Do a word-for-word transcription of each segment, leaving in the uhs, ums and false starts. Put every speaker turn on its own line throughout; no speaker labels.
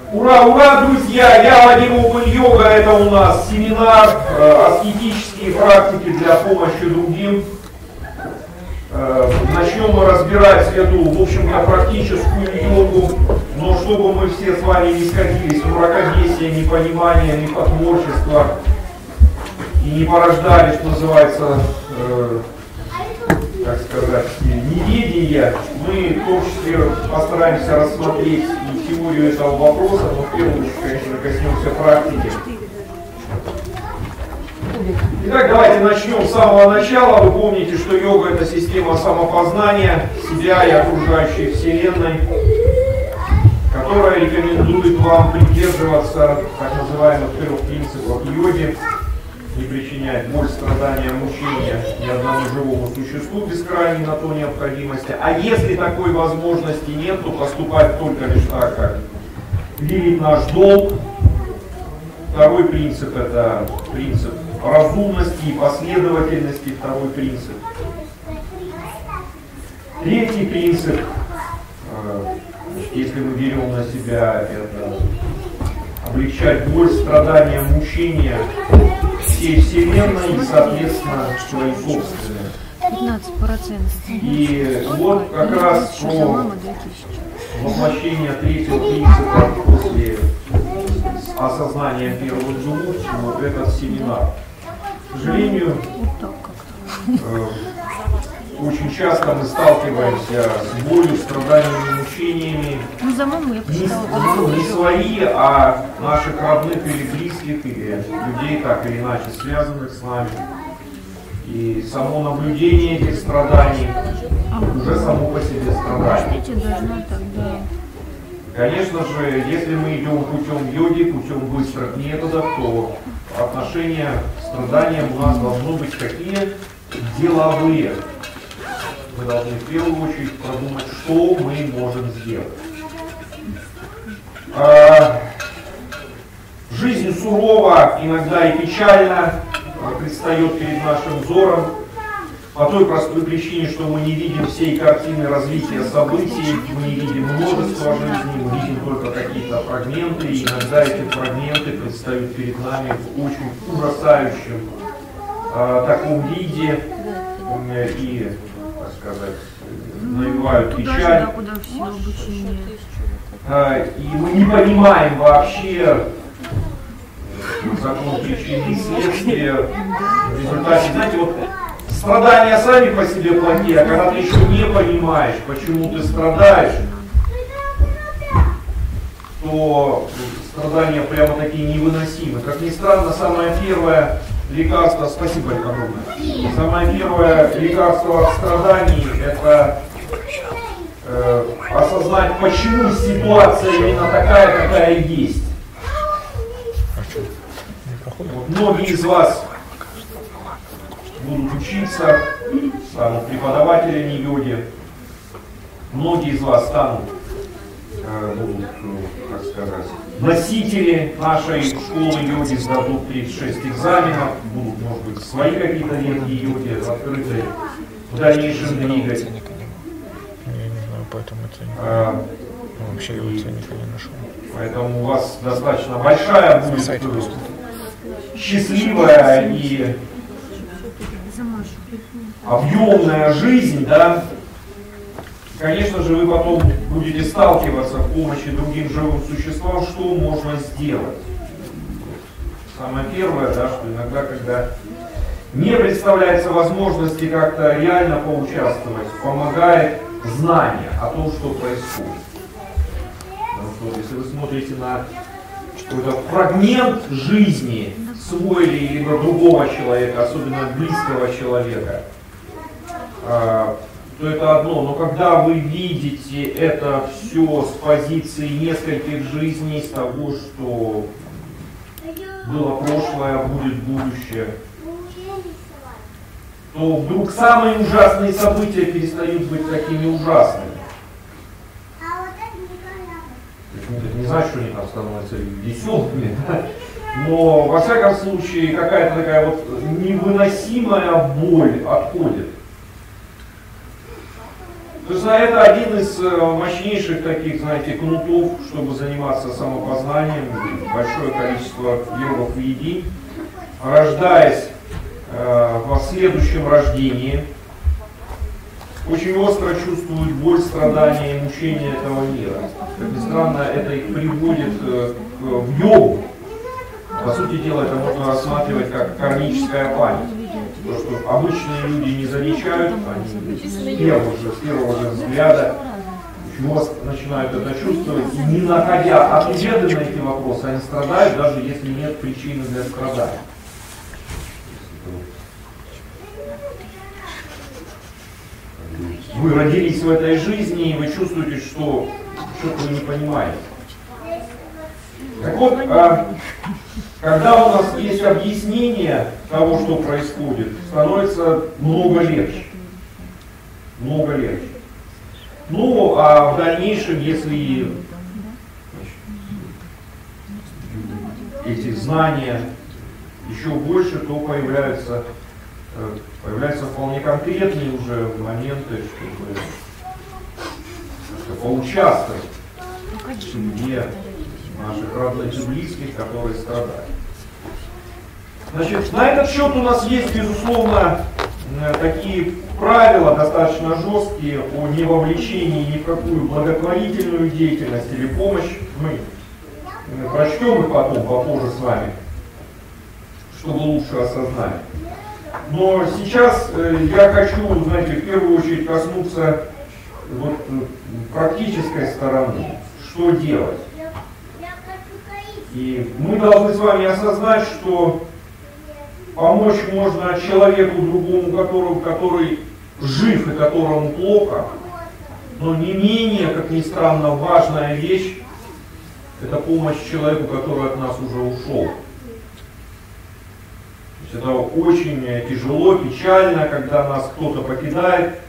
Ура, ура, друзья! Я Вадим Опен-Йога. Это у нас семинар э, «Аскетические практики для помощи другим». Э, начнем мы разбирать эту, в общем-то, практическую йогу. Но чтобы мы все с вами не скатились в мракобесие, непонимание, непотворчество и не порождали, что называется, э, как сказать, неведение, мы в том числе постараемся рассмотреть и теорию этого вопроса, но в первую очередь, конечно, коснемся практики. Итак, давайте начнем с самого начала. Вы помните, что йога — это система самопознания себя и окружающей Вселенной, которая рекомендует вам придерживаться так называемых трех принципов йоги: не причинять боль, страдания, мучения ни одному живому существу без крайней на то необходимости. А если такой возможности нет, то поступать только лишь так, как велит наш долг. Второй принцип — это принцип разумности и последовательности. Второй принцип. Третий принцип, если мы берем на себя, это облегчать боль, страдания, мучения всей Вселенной и, соответственно, свои собственные.
пятнадцать процентов.
И вот как раз про воплощение третьего принципа после осознания первого джуму, вот этот семинар. К сожалению, э, очень часто мы сталкиваемся с болью, страданиями, мучениями.
Ну, за маму я почитала.
Не, не свои, а наших родных или близких, или людей, так или иначе связанных с нами. И само наблюдение этих страданий уже само по себе страдание. Конечно же, если мы идем путем йоги, путем быстрых методов, то отношения к страданиям у нас должны быть какие? Деловые. Мы должны в первую очередь продумать, что мы можем сделать. А, жизнь сурова, иногда и печально предстает перед нашим взором по той простой причине, что мы не видим всей картины развития событий, мы не видим множество жизней, мы видим только какие-то фрагменты, и иногда эти фрагменты предстают перед нами в очень ужасающем а, таком виде и, так сказать, навевают печаль. А, и мы не понимаем вообще закон причины и следствия. В результате, знаете, вот страдания сами по себе плохие, а когда ты еще не понимаешь, почему ты страдаешь, то страдания прямо такие невыносимы. Как ни странно, самое первое лекарство, спасибо огромное, самое первое лекарство от страданий — это э, осознать, почему ситуация именно такая, какая есть. Вот многие из вас будут учиться, станут преподавателями йоги. Многие из вас станут, э, будут, ну, как сказать, носители нашей школы йоги, сдадут тридцать шесть экзаменов, будут, может быть, свои какие-то ветки йоги открыты, в дальнейшем двигать.
Я не знаю, поэтому ценника.
А,
ну, вообще его ценника не нашел.
Поэтому у вас достаточно большая будет счастливая и объемная жизнь, да. Конечно же, вы потом будете сталкиваться в помощи другим живым существам, что можно сделать. Самое первое, да, что иногда, когда не представляется возможности как-то реально поучаствовать, помогает знание о том, что происходит. Потому что если вы смотрите на какой-то фрагмент жизни свой или либо другого человека, особенно близкого человека, то это одно. Но когда вы видите это все с позиции нескольких жизней, с того, что было прошлое, будет будущее, то вдруг самые ужасные события перестают быть такими ужасными. Это не значит, что они там становятся веселыми, да? Но во всяком случае какая-то такая вот невыносимая боль отходит. То Собственно, это один из мощнейших таких, знаете, кнутов, чтобы заниматься самопознанием. Большое количество йогов и йоги, рождаясь э, во следующем рождении, очень остро чувствуют боль, страдания и мучения этого мира. Как ни странно, это их приводит э, в йогу. По сути дела, это можно рассматривать как кармическая память. То, что обычные люди не замечают, они с первого же, с первого же взгляда очень начинают это чувствовать, и не находя ответы на эти вопросы, они страдают, даже если нет причины для страдания. Вы родились в этой жизни, и вы чувствуете, что что-то вы не понимаете. Так вот, а, когда у нас есть объяснение того, что происходит, становится много легче. Много легче. Ну, а в дальнейшем, если значит, эти знания еще больше, то появляются, появляются вполне конкретные уже моменты, чтобы поучаствовать в семье наших родных и близких, которые страдают. Значит, на этот счет у нас есть, безусловно, такие правила достаточно жесткие о невовлечении ни в какую благотворительную деятельность или помощь. Мы прочтем их потом попозже с вами, чтобы лучше осознать. Но сейчас я хочу, знаете, в первую очередь коснуться вот, практической стороны. Что делать? И мы должны с вами осознать, что помочь можно человеку другому, которому, который жив и которому плохо, но не менее, как ни странно, важная вещь – это помощь человеку, который от нас уже ушел. То есть это очень тяжело, печально, когда нас кто-то покидает.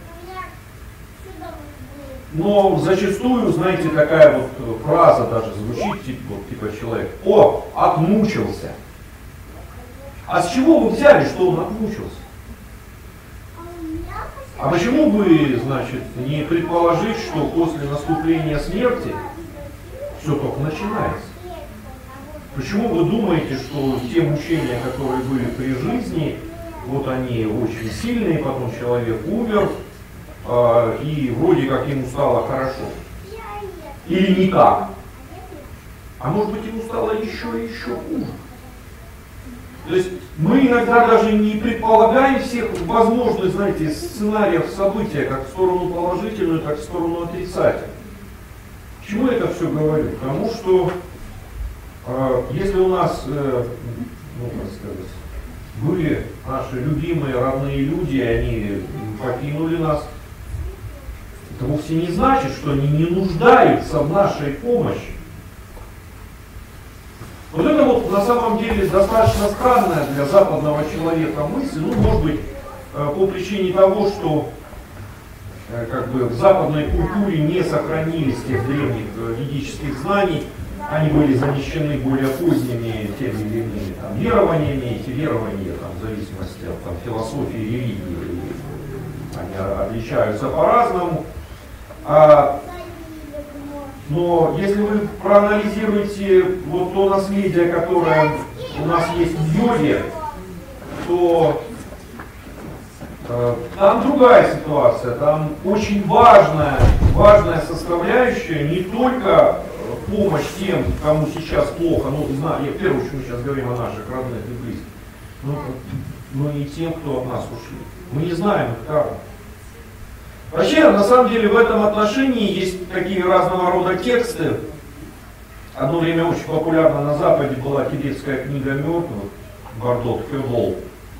Но зачастую, знаете, такая вот фраза даже звучит, типа, вот, типа человек: «О, отмучился». А с чего вы взяли, что он отмучился? А почему бы, значит, не предположить, что после наступления смерти все только начинается? Почему вы думаете, что те мучения, которые были при жизни, вот они очень сильные, потом человек умер, и вроде как ему стало хорошо. Или никак. А может быть, ему стало еще и еще хуже. То есть мы иногда даже не предполагаем всех возможных, знаете, сценариев события, как в сторону положительную, так и в сторону отрицательную. Почему я это все говорю? Потому что э, если у нас, э, ну, как сказать, были наши любимые, родные люди, и они покинули нас, это вовсе не значит, что они не нуждаются в нашей помощи. Вот это вот на самом деле достаточно странная для западного человека мысль, ну, может быть, по причине того, что как бы в западной культуре не сохранились тех древних ведических знаний, они были замещены более поздними теми или иными там, верованиями, эти верования там, в зависимости от там, философии и религии, они отличаются по-разному. А, но если вы проанализируете вот то наследие, которое у нас есть в йоге, то э, там другая ситуация, там очень важная, важная составляющая не только помощь тем, кому сейчас плохо, ну, знаю, я в первую очередь мы сейчас говорим о наших родных и близких, но, но и тем, кто от нас ушли. Мы не знаем их карму. Вообще, на самом деле, в этом отношении есть такие разного рода тексты. Одно время очень популярна на Западе была тибетская книга мертвых, Бардот Хёдол,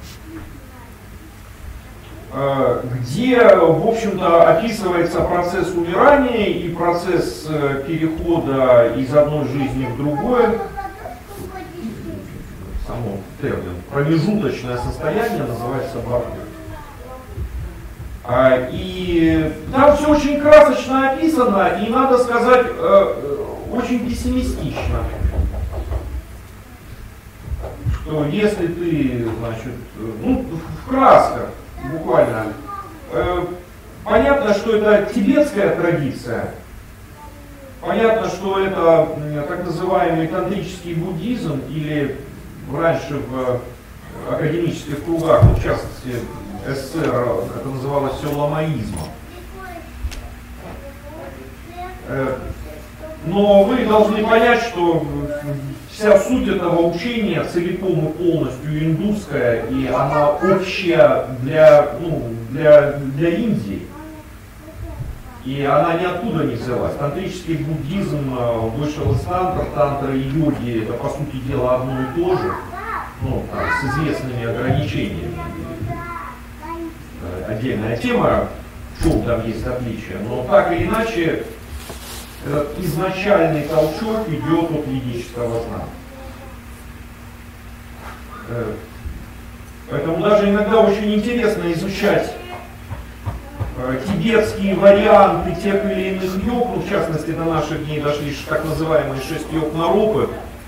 где, в общем-то, описывается процесс умирания и процесс перехода из одной жизни в другое. Само термин промежуточное состояние называется Бардот. И там все очень красочно описано, и, надо сказать, очень пессимистично. Что если ты, значит, ну, в красках, буквально, понятно, что это тибетская традиция. Понятно, что это так называемый тантрический буддизм, или раньше в академических кругах, в частности СССР, это называлось все ламаизмом. Но вы должны понять, что вся суть этого учения целиком и полностью индусская, и она общая для, ну, для, для Индии. И она ниоткуда не взялась. Тантрический буддизм вышел из тантр, тантра и йоги, это по сути дела одно и то же, ну, там, с известными ограничениями. Отдельная тема, в чем там есть отличия, но так или иначе этот изначальный толчок идет от ведического знания. Поэтому даже иногда очень интересно изучать тибетские варианты тех или иных йог, ну, в частности до наших дней дошли так называемые шесть йог Наропы.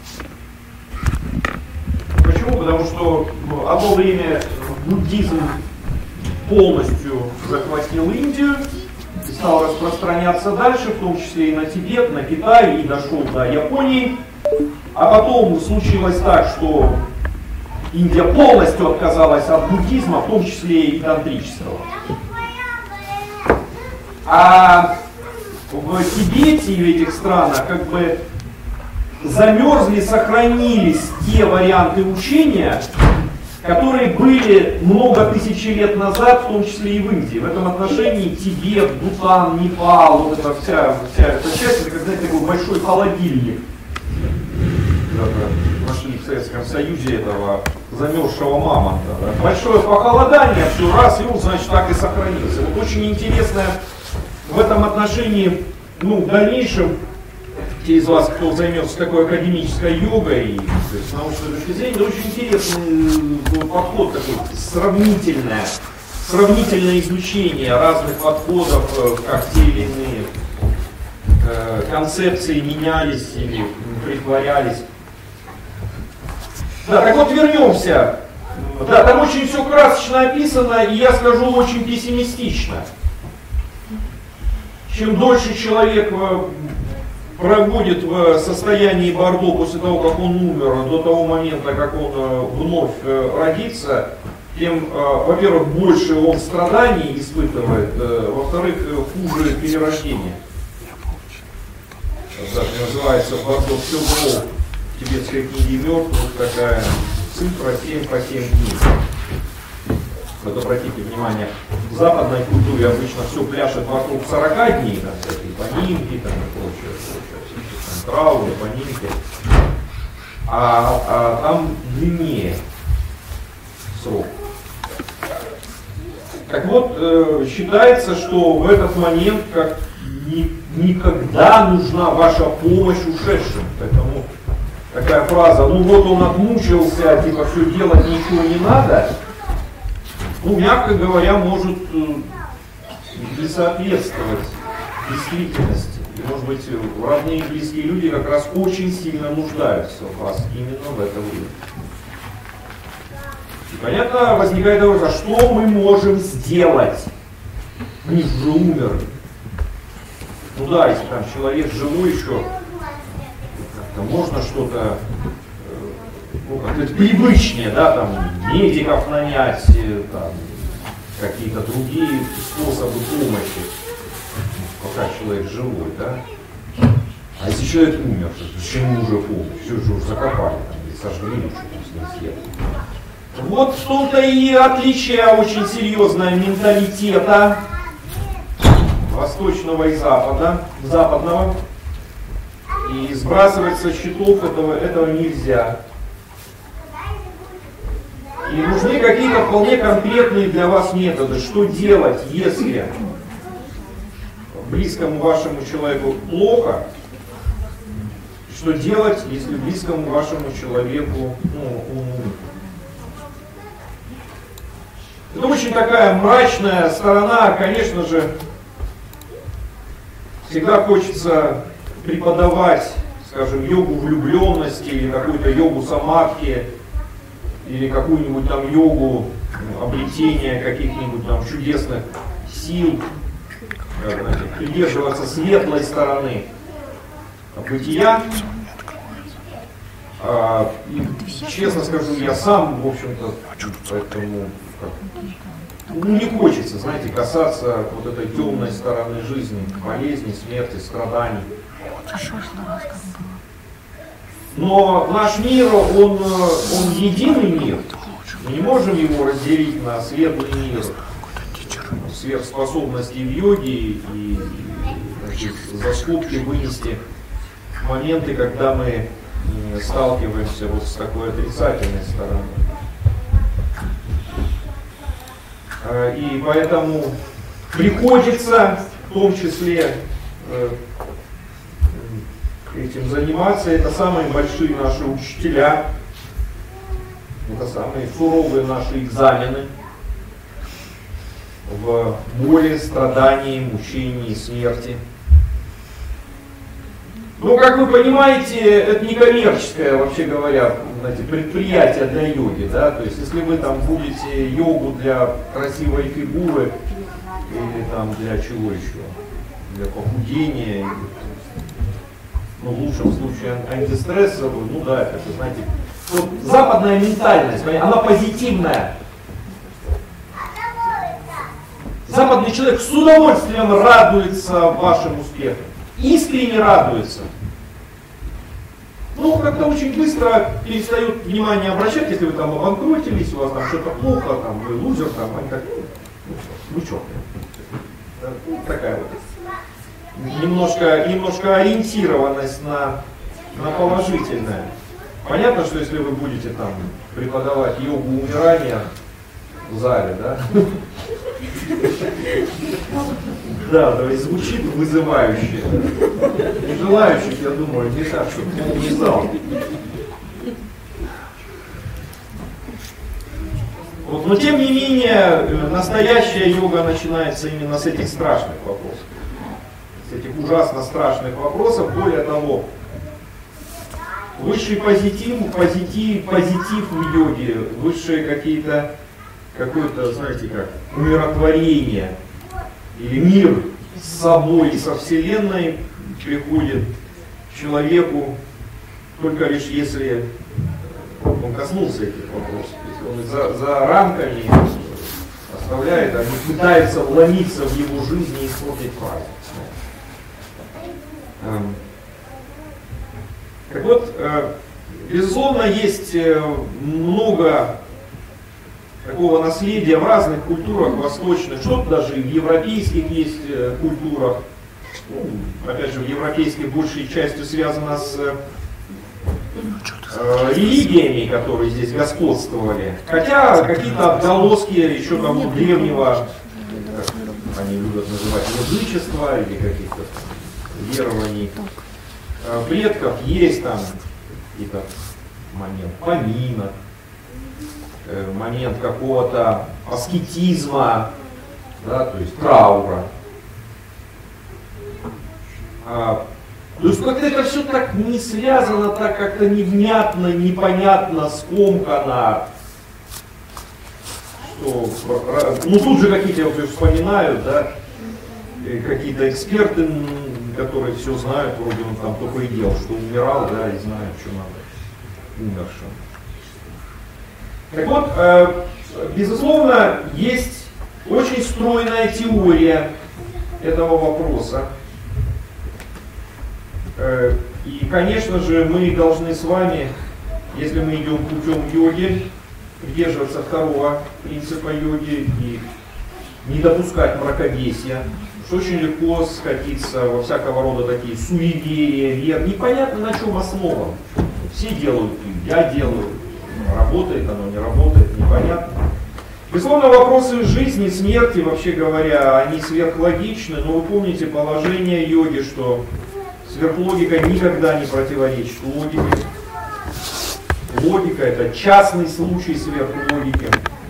Почему? Потому что одно время буддизм полностью захватил Индию и стал распространяться дальше, в том числе и на Тибет, на Китай, и дошел до Японии. А потом случилось так, что Индия полностью отказалась от буддизма, в том числе и тантрического. А в Тибете и в этих странах как бы замерзли, сохранились те варианты учения, которые были много тысяч лет назад, в том числе и в Индии. В этом отношении Тибет, Бутан, Непал, вот эта вся, вся эта часть, это, как знаете, такой большой холодильник. Нашли в Советском Союзе этого замерзшего мамонта. Да? Большое похолодание, все раз, и он, значит, так и сохранился. Вот очень интересное в этом отношении, ну, в дальнейшем, те из вас, кто займется такой академической йогой, с научной точки зрения, это очень интересный подход такой, сравнительное, сравнительное изучение разных подходов, как те или иные э, концепции менялись или притворялись. Да, так вот вернемся. Да, там очень все красочно описано, и я скажу очень пессимистично. Чем дольше человек проводит в состоянии бордо после того, как он умер, до того момента, как он вновь родится, тем, во-первых, больше он страданий испытывает, во-вторых, хуже перерождение. Так называется бордо Силбо в тибетской книге мертвых, такая цифра семь по семь дней. Вот обратите внимание, в западной культуре обычно все пляшет вокруг сорока дней, там всякие понимки там, и прочее, прочее, там, трауры, понимки, а, а там длиннее срок. Так вот, э, считается, что в этот момент как ни, никогда нужна ваша помощь ушедшим. Поэтому такая фраза, ну вот он отмучился, типа все делать ничего не надо, ну, мягко говоря, может не соответствовать действительности. И, может быть, родные и близкие люди как раз очень сильно нуждаются в вас именно в это время. И понятно, возникает вопрос, а что мы можем сделать? Они же умерли. Ну да, если там человек живой еще, как-то можно что-то, ну, как-то привычнее, да, там, медиков нанять, там, какие-то другие способы помощи, пока человек живой, да. А если человек умер, зачем уже помощь? Все же уже закопали, там, или сожгли, что там с ним съели. Вот в том-то и отличие очень серьезное менталитета восточного и запада, западного. И сбрасывать со счетов этого, этого нельзя. И нужны какие-то вполне конкретные для вас методы, что делать, если близкому вашему человеку плохо, что делать, если близкому вашему человеку, ну, он умер. Это очень такая мрачная сторона, конечно же, всегда хочется преподавать, скажем, йогу влюбленности или какую-то йогу самадхи, или какую-нибудь там йогу обретения каких-нибудь там чудесных сил. как, знаете, придерживаться светлой стороны бытия. А, и, честно скажу, я сам, в общем-то, поэтому как, ну, не хочется, знаете, касаться вот этой темной стороны жизни, болезни, смерти, страданий. Но наш мир, он, он единый мир. Мы не можем его разделить на светлый мир, сверхспособности в йоге и, значит, за скобки вынести моменты, когда мы сталкиваемся вот с такой отрицательной стороной. И поэтому приходится в том числе этим заниматься. Это самые большие наши учителя, это самые суровые наши экзамены в боли, страдании, мучении, смерти. Ну, как вы понимаете, это не коммерческое, вообще говоря, знаете, предприятие для йоги, да, то есть если вы там будете йогу для красивой фигуры или там для чего еще, для похудения, ну, в лучшем случае антистрессовую, ну да, это, знаете, вот западная ментальность, она позитивная. Западный человек с удовольствием радуется вашим успехам. Искренне радуется. Ну, как-то очень быстро перестают внимание обращать, если вы там обанкротились, у вас там что-то плохо, там, вы лузер, там, они так, ну, ну что, ну, такая вот немножко, немножко ориентированность на, на положительное. Понятно, что если вы будете там преподавать йогу умирания в зале, да? Да, то есть звучит вызывающе. Не желающих, я думаю, не так, чтобы полный зал. Вот, но тем не менее, настоящая йога начинается именно с этих страшных вопросов. С этих ужасно страшных вопросов. Более того, высший позитив, позитив, позитив в йоге, высшие какие-то, какое-то, знаете как, умиротворение или мир с собой и со Вселенной приходит человеку только лишь если он коснулся этих вопросов. Если он за, за рамками оставляет, они пытаются вломиться в его жизнь и испортить праздник. Так вот, безусловно, есть много такого наследия в разных культурах восточных, что-то даже в европейских есть культурах. Ну, опять же, в европейской большей частью связано с э, религиями, которые здесь господствовали. Хотя какие-то отголоски еще того древнего, как они любят называть, язычества или каких-то верований предков есть там какие-то момент поминок, момент какого-то аскетизма, да, то есть траура. А, то есть как-то это все так не связано, так как-то невнятно, непонятно, скомкано, что, ну тут же какие-то, я вот вспоминаю, да, какие-то эксперты, которые все знают, вроде он там только и делал, что умирал, да, и знают, что надо умершим. Так вот, э, безусловно, есть очень стройная теория этого вопроса. Э, и, конечно же, мы должны с вами, если мы идем путем йоги, придерживаться второго принципа йоги и не допускать мракобесия, что очень легко скатиться во всякого рода такие суеверия, вер, непонятно на чем основан. Все делают, я делаю. Работает оно, не работает, непонятно. Безусловно, вопросы жизни, смерти, вообще говоря, они сверхлогичны, но вы помните положение йоги, что сверхлогика никогда не противоречит логике. Логика — это частный случай сверхлогики.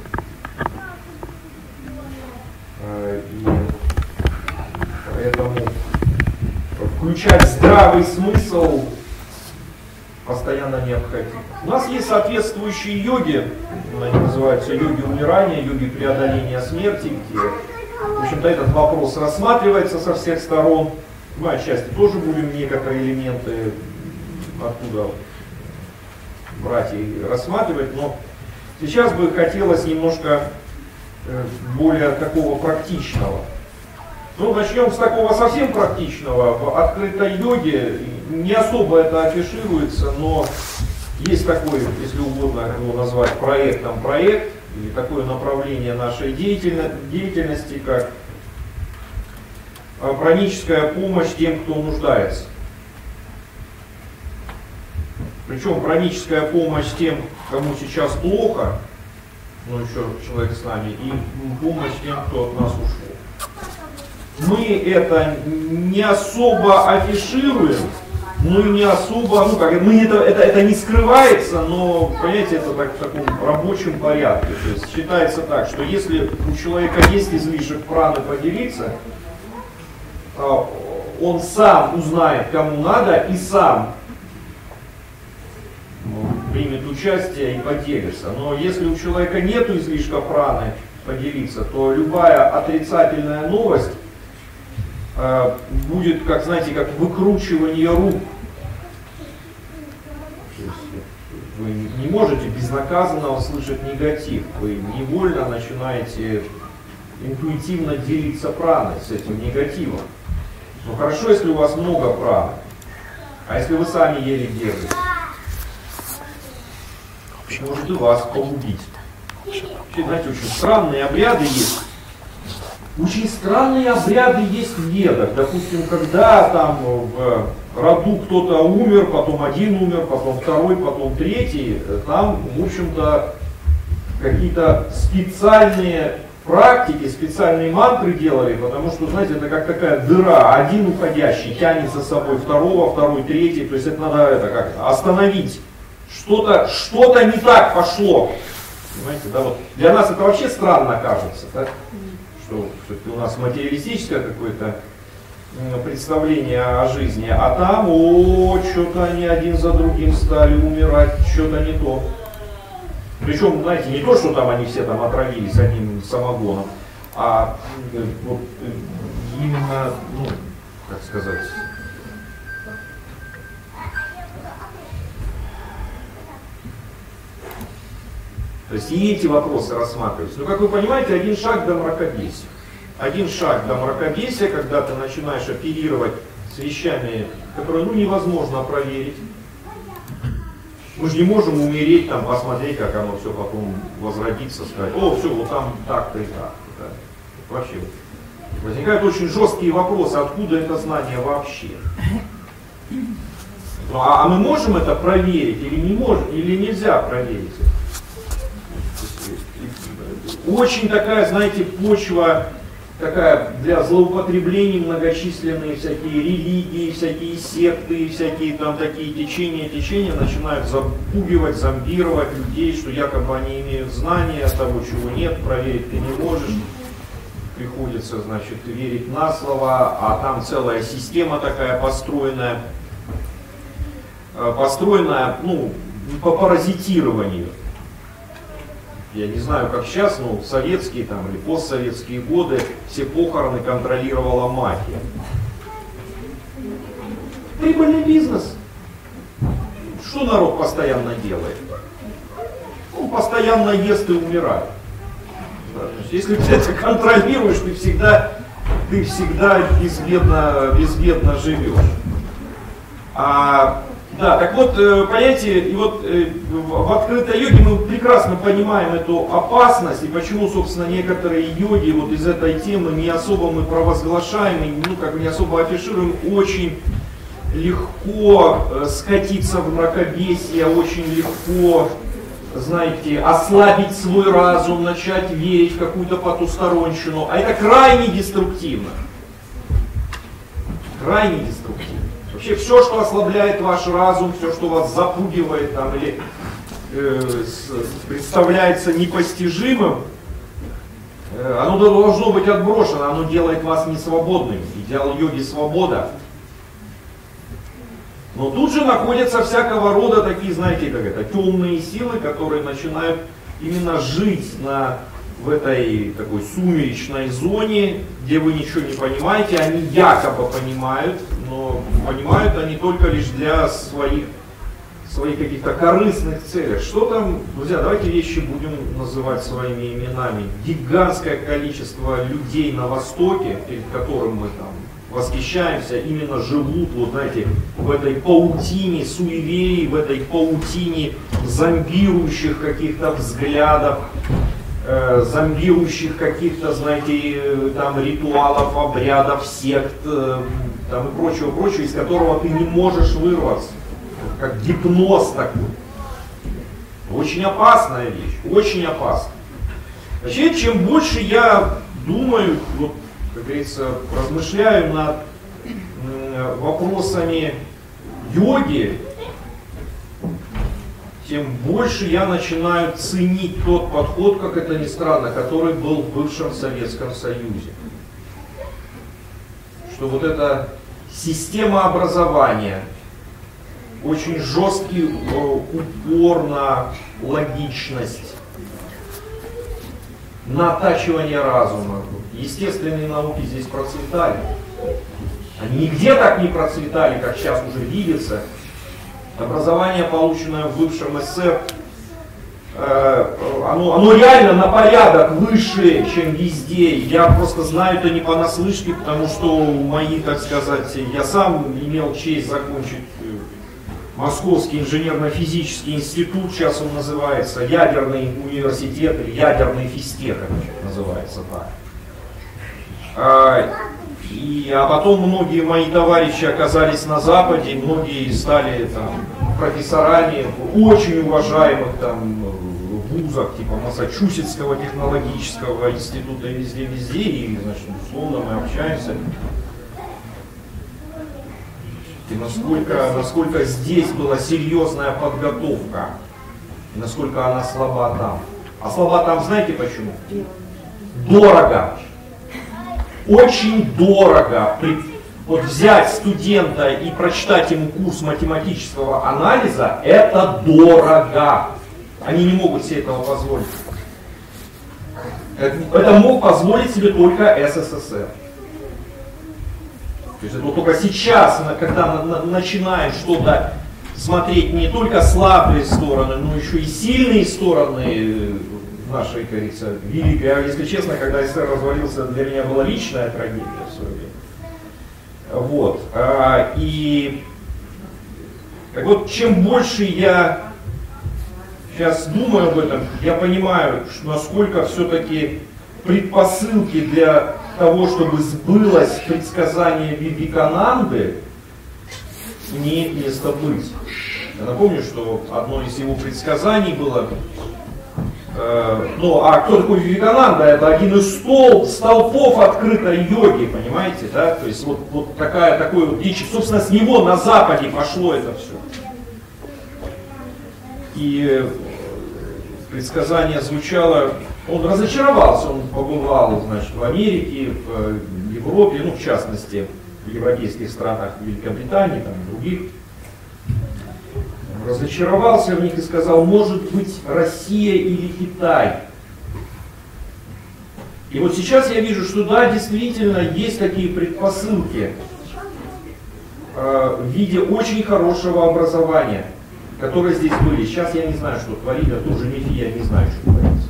И поэтому включать здравый смысл постоянно необходимо. У нас есть соответствующие йоги, они называются йоги умирания, йоги преодоления смерти, где В общем-то, этот вопрос рассматривается со всех сторон. Мы отчасти тоже будем некоторые элементы оттуда брать и рассматривать, но сейчас бы хотелось немножко более такого практичного. Ну, начнем с такого совсем практичного. В открытой йоге не особо это афишируется, но есть такой, если угодно его назвать проектом, проект, или такое направление нашей деятельности, как праническая помощь тем, кто нуждается. Причем праническая помощь тем, кому сейчас плохо, ну еще человек с нами, и помощь тем, кто от нас ушел. Мы это не особо афишируем, ну и не особо, ну как, мы это, это, это не скрывается, но, понимаете, это так, в таком рабочем порядке. То есть считается так, что если у человека есть излишек праны поделиться, он сам узнает, кому надо, и сам примет участие и поделится. Но если у человека нет излишка праны поделиться, то любая отрицательная новость э, будет, как знаете, как выкручивание рук. То есть вы не можете безнаказанно услышать негатив. Вы невольно начинаете интуитивно делиться праной с этим негативом. Но хорошо, если у вас много праны. А если вы сами еле держите, может и вас погубить. Вообще, знаете, очень странные обряды есть. Очень странные обряды есть в ведах. Допустим, когда там в роду кто-то умер, потом один умер, потом второй, потом третий, там, в общем-то, какие-то специальные практики, специальные мантры делали, потому что, знаете, это как такая дыра. Один уходящий тянет за собой второго, второй, третий. То есть это надо это, как остановить. Что-то что-то не так пошло. Понимаете, да, вот. Для нас это вообще странно кажется, да? Что все-таки у нас материалистическое какое-то представление о жизни, а там, о, что-то они один за другим стали умирать, что-то не то. Причем, знаете, не то, что там они все там отравились одним самогоном, а вот, именно, ну, как сказать, то есть и эти вопросы рассматриваются. Но, как вы понимаете, один шаг до мракобесия. Один шаг до мракобесия, когда ты начинаешь оперировать с вещами, которые ну, невозможно проверить. Мы же не можем умереть, там, посмотреть, как оно все потом возродится, сказать, о, все, вот там так-то и так. Да. Вообще. Возникают очень жесткие вопросы, откуда это знание вообще. Ну, а, а мы можем это проверить или не можем, или нельзя проверить это? Очень такая, знаете, почва такая для злоупотреблений, многочисленные всякие религии, всякие секты, всякие там такие течения, течения начинают запугивать, зомбировать людей, что якобы они имеют знания того, чего нет, проверить ты не можешь. Приходится, значит, верить на слово, а там целая система такая построенная, построенная, ну, по паразитированию. Я не знаю, как сейчас, но в советские там, или постсоветские годы все похороны контролировала мафия. Прибыльный бизнес. Что народ постоянно делает? Он постоянно ест и умирает. Да, если ты это контролируешь, ты всегда, ты всегда безбедно, безбедно живешь. А Да, так вот, понимаете, и вот в открытой йоге мы прекрасно понимаем эту опасность, и почему, собственно, некоторые йоги вот из этой темы не особо мы провозглашаем, ну, как бы не особо афишируем, очень легко скатиться в мракобесие, очень легко, знаете, ослабить свой разум, начать верить в какую-то потусторонщину, а это крайне деструктивно. Крайне деструктивно. Вообще все, что ослабляет ваш разум, все, что вас запугивает там, или э, с, представляется непостижимым, э, оно должно быть отброшено, оно делает вас несвободными. Идеал йоги — свобода. Но тут же находятся всякого рода такие, знаете, как это, темные силы, которые начинают именно жить на в этой такой сумеречной зоне, где вы ничего не понимаете, они якобы понимают, но понимают они только лишь для своих, своих каких-то корыстных целей. Что там, друзья, давайте вещи будем называть своими именами. Гигантское количество людей на Востоке, перед которым мы там восхищаемся, именно живут, вот знаете, в этой паутине суеверий, в этой паутине зомбирующих каких-то взглядов, э, зомбирующих каких-то, знаете, там ритуалов, обрядов, сект, э, там и прочего, прочего, из которого ты не можешь вырваться, как гипноз такой. Очень опасная вещь, очень опасная. Вообще, чем больше я думаю, вот, как говорится, размышляю над э, вопросами йоги, тем больше я начинаю ценить тот подход, как это ни странно, который был в бывшем Советском Союзе. Что вот эта система образования, очень жесткий э, упор на логичность, на оттачивание разума. Естественные науки здесь процветали. Они нигде так не процветали, как сейчас уже видится. Образование, полученное в бывшем СССР, э, оно, оно реально на порядок выше, чем везде. Я просто знаю это не понаслышке, потому что мои, так сказать, я сам имел честь закончить Московский инженерно-физический институт, сейчас он называется Ядерный университет или Ядерный физтех, называется так. А, и, а потом многие мои товарищи оказались на Западе, многие стали там, профессорами очень уважаемых там, вузах, типа Массачусетского технологического института и везде-везде, и, значит, условно мы общаемся. И насколько, насколько здесь была серьезная подготовка, и насколько она слаба там. А слаба там знаете почему? Дорого. Очень дорого вот взять студента и прочитать ему курс математического анализа, это дорого. Они не могут себе этого позволить. Это мог позволить себе только СССР. То есть это вот только сейчас, когда начинаем что-то смотреть не только слабые стороны, но еще и сильные стороны нашей, как говорится, великой. А если честно, когда СССР развалился, для меня была личная трагедия в свое время. Вот. И так вот, чем больше я сейчас думаю об этом, я понимаю, что насколько все-таки предпосылки для того, чтобы сбылось предсказание Вивекананды, имеет место быть. Я напомню, что одно из его предсказаний было, э, ну а кто такой Вивекананда? Это один из столб, столпов открытой йоги, понимаете, да? То есть вот, вот такая, такой вот дичь. Собственно, с него на Западе пошло это все. И предсказание звучало, он разочаровался, он побывал, значит, в Америке, в Европе, ну, в частности, в европейских странах, в Великобритании, там, и других. Он разочаровался в них и сказал, может быть, Россия или Китай. И вот сейчас я вижу, что да, действительно, есть такие предпосылки э, в виде очень хорошего образования, которые здесь были. Сейчас я не знаю, что творить, а тоже мифи я не знаю, что творится.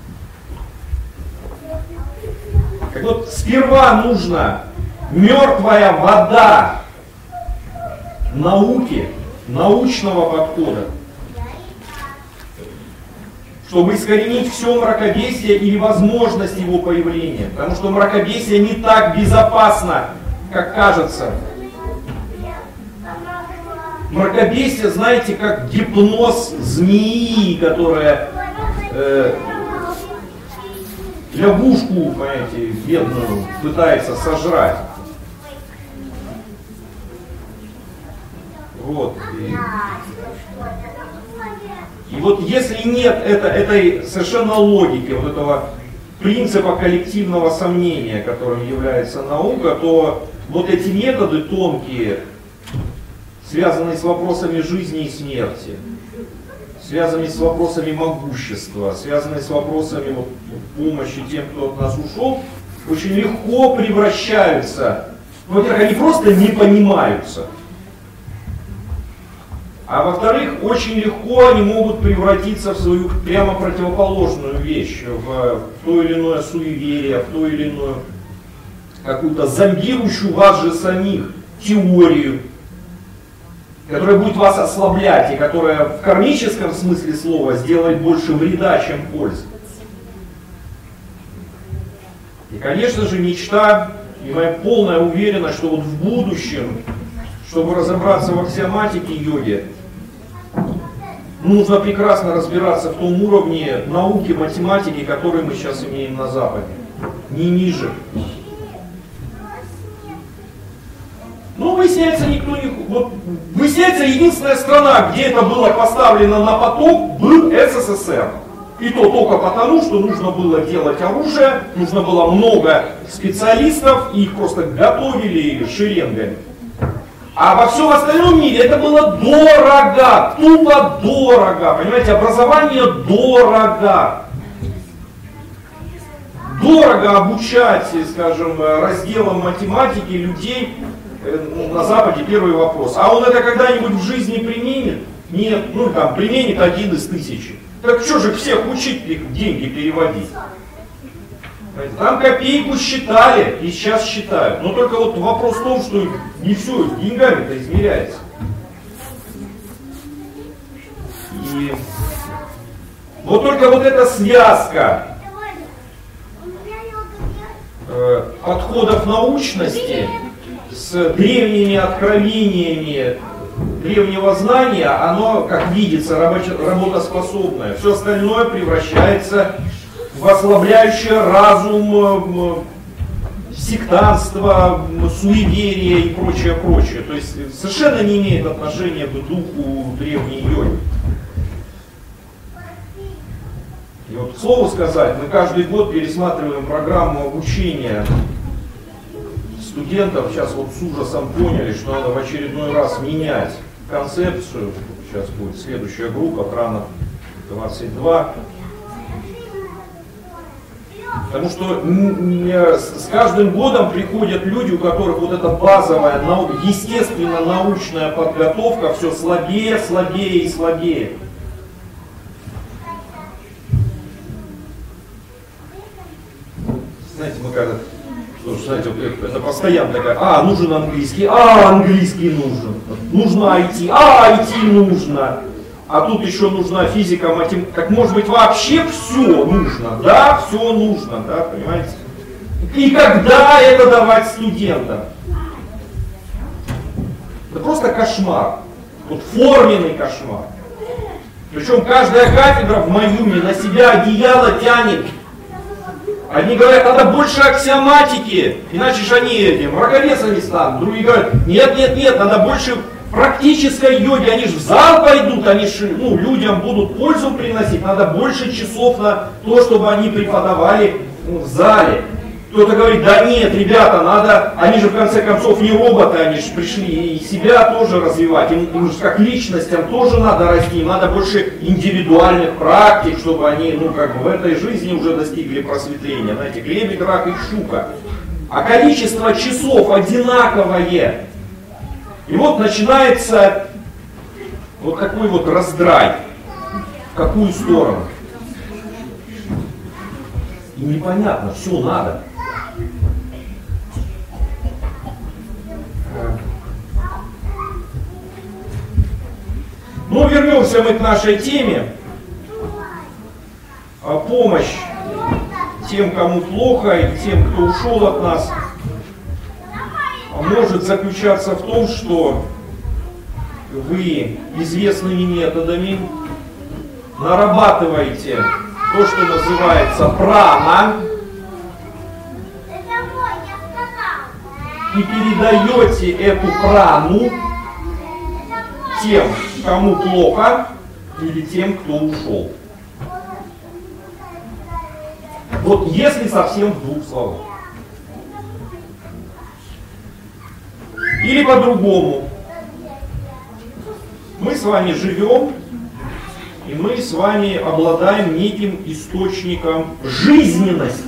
Так вот, сперва нужна мертвая вода науки, научного подхода, чтобы искоренить все мракобесие или возможность его появления. Потому что мракобесие не так безопасно, как кажется. Мракобесие, знаете, как гипноз змеи, которая э, лягушку, понимаете, бедную пытается сожрать. Вот. И, и вот если нет это, этой совершенно логики, вот этого принципа коллективного сомнения, которым является наука, то вот эти методы тонкие, связанные с вопросами жизни и смерти, связанные с вопросами могущества, связанные с вопросами вот, помощи тем, кто от нас ушел, очень легко превращаются. Во-первых, они просто не понимаются. А во-вторых, очень легко они могут превратиться в свою прямо противоположную вещь, в то или иное суеверие, в то или иную какую-то зомбирующую вас же самих теорию, которая будет вас ослаблять и которая в кармическом смысле слова сделает больше вреда, чем пользы. И, конечно же, мечта и моя полная уверенность, что вот в будущем, чтобы разобраться в аксиоматике йоги, нужно прекрасно разбираться в том уровне науки, математики, который мы сейчас имеем на Западе. Не ниже. Ну, выясняется, никто не... Вот, выясняется, единственная страна, где это было поставлено на поток, был СССР. И то только потому, что нужно было делать оружие, нужно было много специалистов, и их просто готовили шеренгами. А во всем остальном мире это было дорого, тупо дорого. Понимаете, образование дорого. Дорого обучать, скажем, разделам математики людей на Западе, первый вопрос. А он это когда-нибудь в жизни применит? Нет, ну там применит один из тысячи. Так что же всех учить их деньги переводить? Там копейку считали и сейчас считают. Но только вот вопрос в том, что не все деньгами-то измеряется. И вот только вот эта связка э, подходов научности с древними откровениями древнего знания, оно, как видится, работоспособное. Все остальное превращается в ослабляющее разум, сектантство, суеверие и прочее, прочее. То есть совершенно не имеет отношения к духу древней йоги. И вот, к слову сказать, мы каждый год пересматриваем программу обучения студентов. Сейчас вот с ужасом поняли, что надо в очередной раз менять концепцию. Сейчас будет следующая группа, Транов двадцать два. Потому что с каждым годом приходят люди, у которых вот эта базовая, естественно научная подготовка все слабее, слабее и слабее. Знаете, мы когда, что, знаете, вот это постоянно такая, а, нужен английский, а, английский нужен, нужно ай ти, а, ай ти нужно. А тут еще нужна физика, математика. Так может быть вообще все нужно, да, все нужно, да, понимаете? И когда это давать студентам? Это просто кошмар. Вот форменный кошмар. Причем каждая кафедра в Маюме на себя одеяло тянет. Одни говорят, надо больше аксиоматики, иначе же они этим мракобесами станут. Другие говорят, нет, нет, нет, надо больше практической йоги, они же в зал пойдут, они же ну, людям будут пользу приносить, надо больше часов на то, чтобы они преподавали ну, в зале. Кто-то говорит, да нет, ребята, надо, они же в конце концов не роботы, они же пришли и себя тоже развивать, им, им же как личностям тоже надо расти, им надо больше индивидуальных практик, чтобы они ну, как бы в этой жизни уже достигли просветления, знаете, клебет, рак и щука. А количество часов одинаковое. И вот начинается вот такой вот раздрай. В какую сторону? И непонятно, все надо. Ну, вернемся мы к нашей теме. Помощь тем, кому плохо, и тем, кто ушел от нас, может заключаться в том, что вы известными методами нарабатываете то, что называется прана, и передаете эту прану тем, кому плохо, или тем, кто ушел. Вот если совсем в двух словах. Или по-другому. Мы с вами живем, и мы с вами обладаем неким источником жизненности.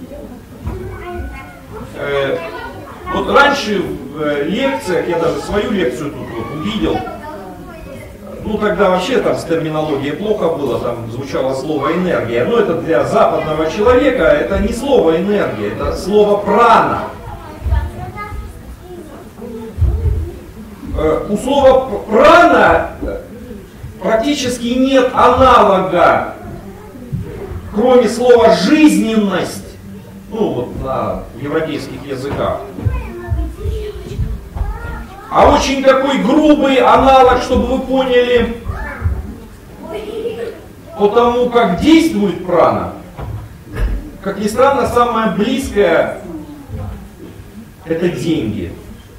Э, вот раньше в лекциях, я даже свою лекцию тут вот увидел, ну тогда вообще там с терминологией плохо было, там звучало слово энергия. Но это для западного человека, это не слово энергия, это слово прана. У слова прана практически нет аналога, кроме слова жизненность, ну вот на европейских языках. А очень такой грубый аналог, чтобы вы поняли, по тому, как действует прана, как ни странно, самое близкое это деньги.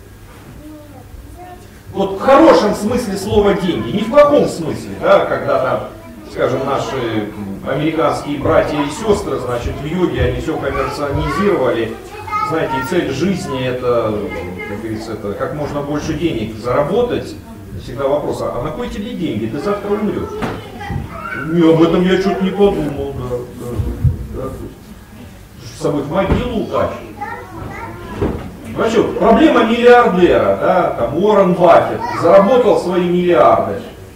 Вот в хорошем смысле слова деньги, не в плохом смысле, да, когда там, скажем, наши американские братья и сестры, значит, в йоге они все коммерциализировали. Знаете, и цель жизни это, как говорится, это как можно больше денег заработать. Всегда вопрос, а на кой тебе деньги? Ты завтра умрешь. Не, об этом я что-то не подумал, да, да, да. С собой в могилу утащить. Значит, проблема миллиардера, да, там Уоррен Баффет заработал свои миллиарды.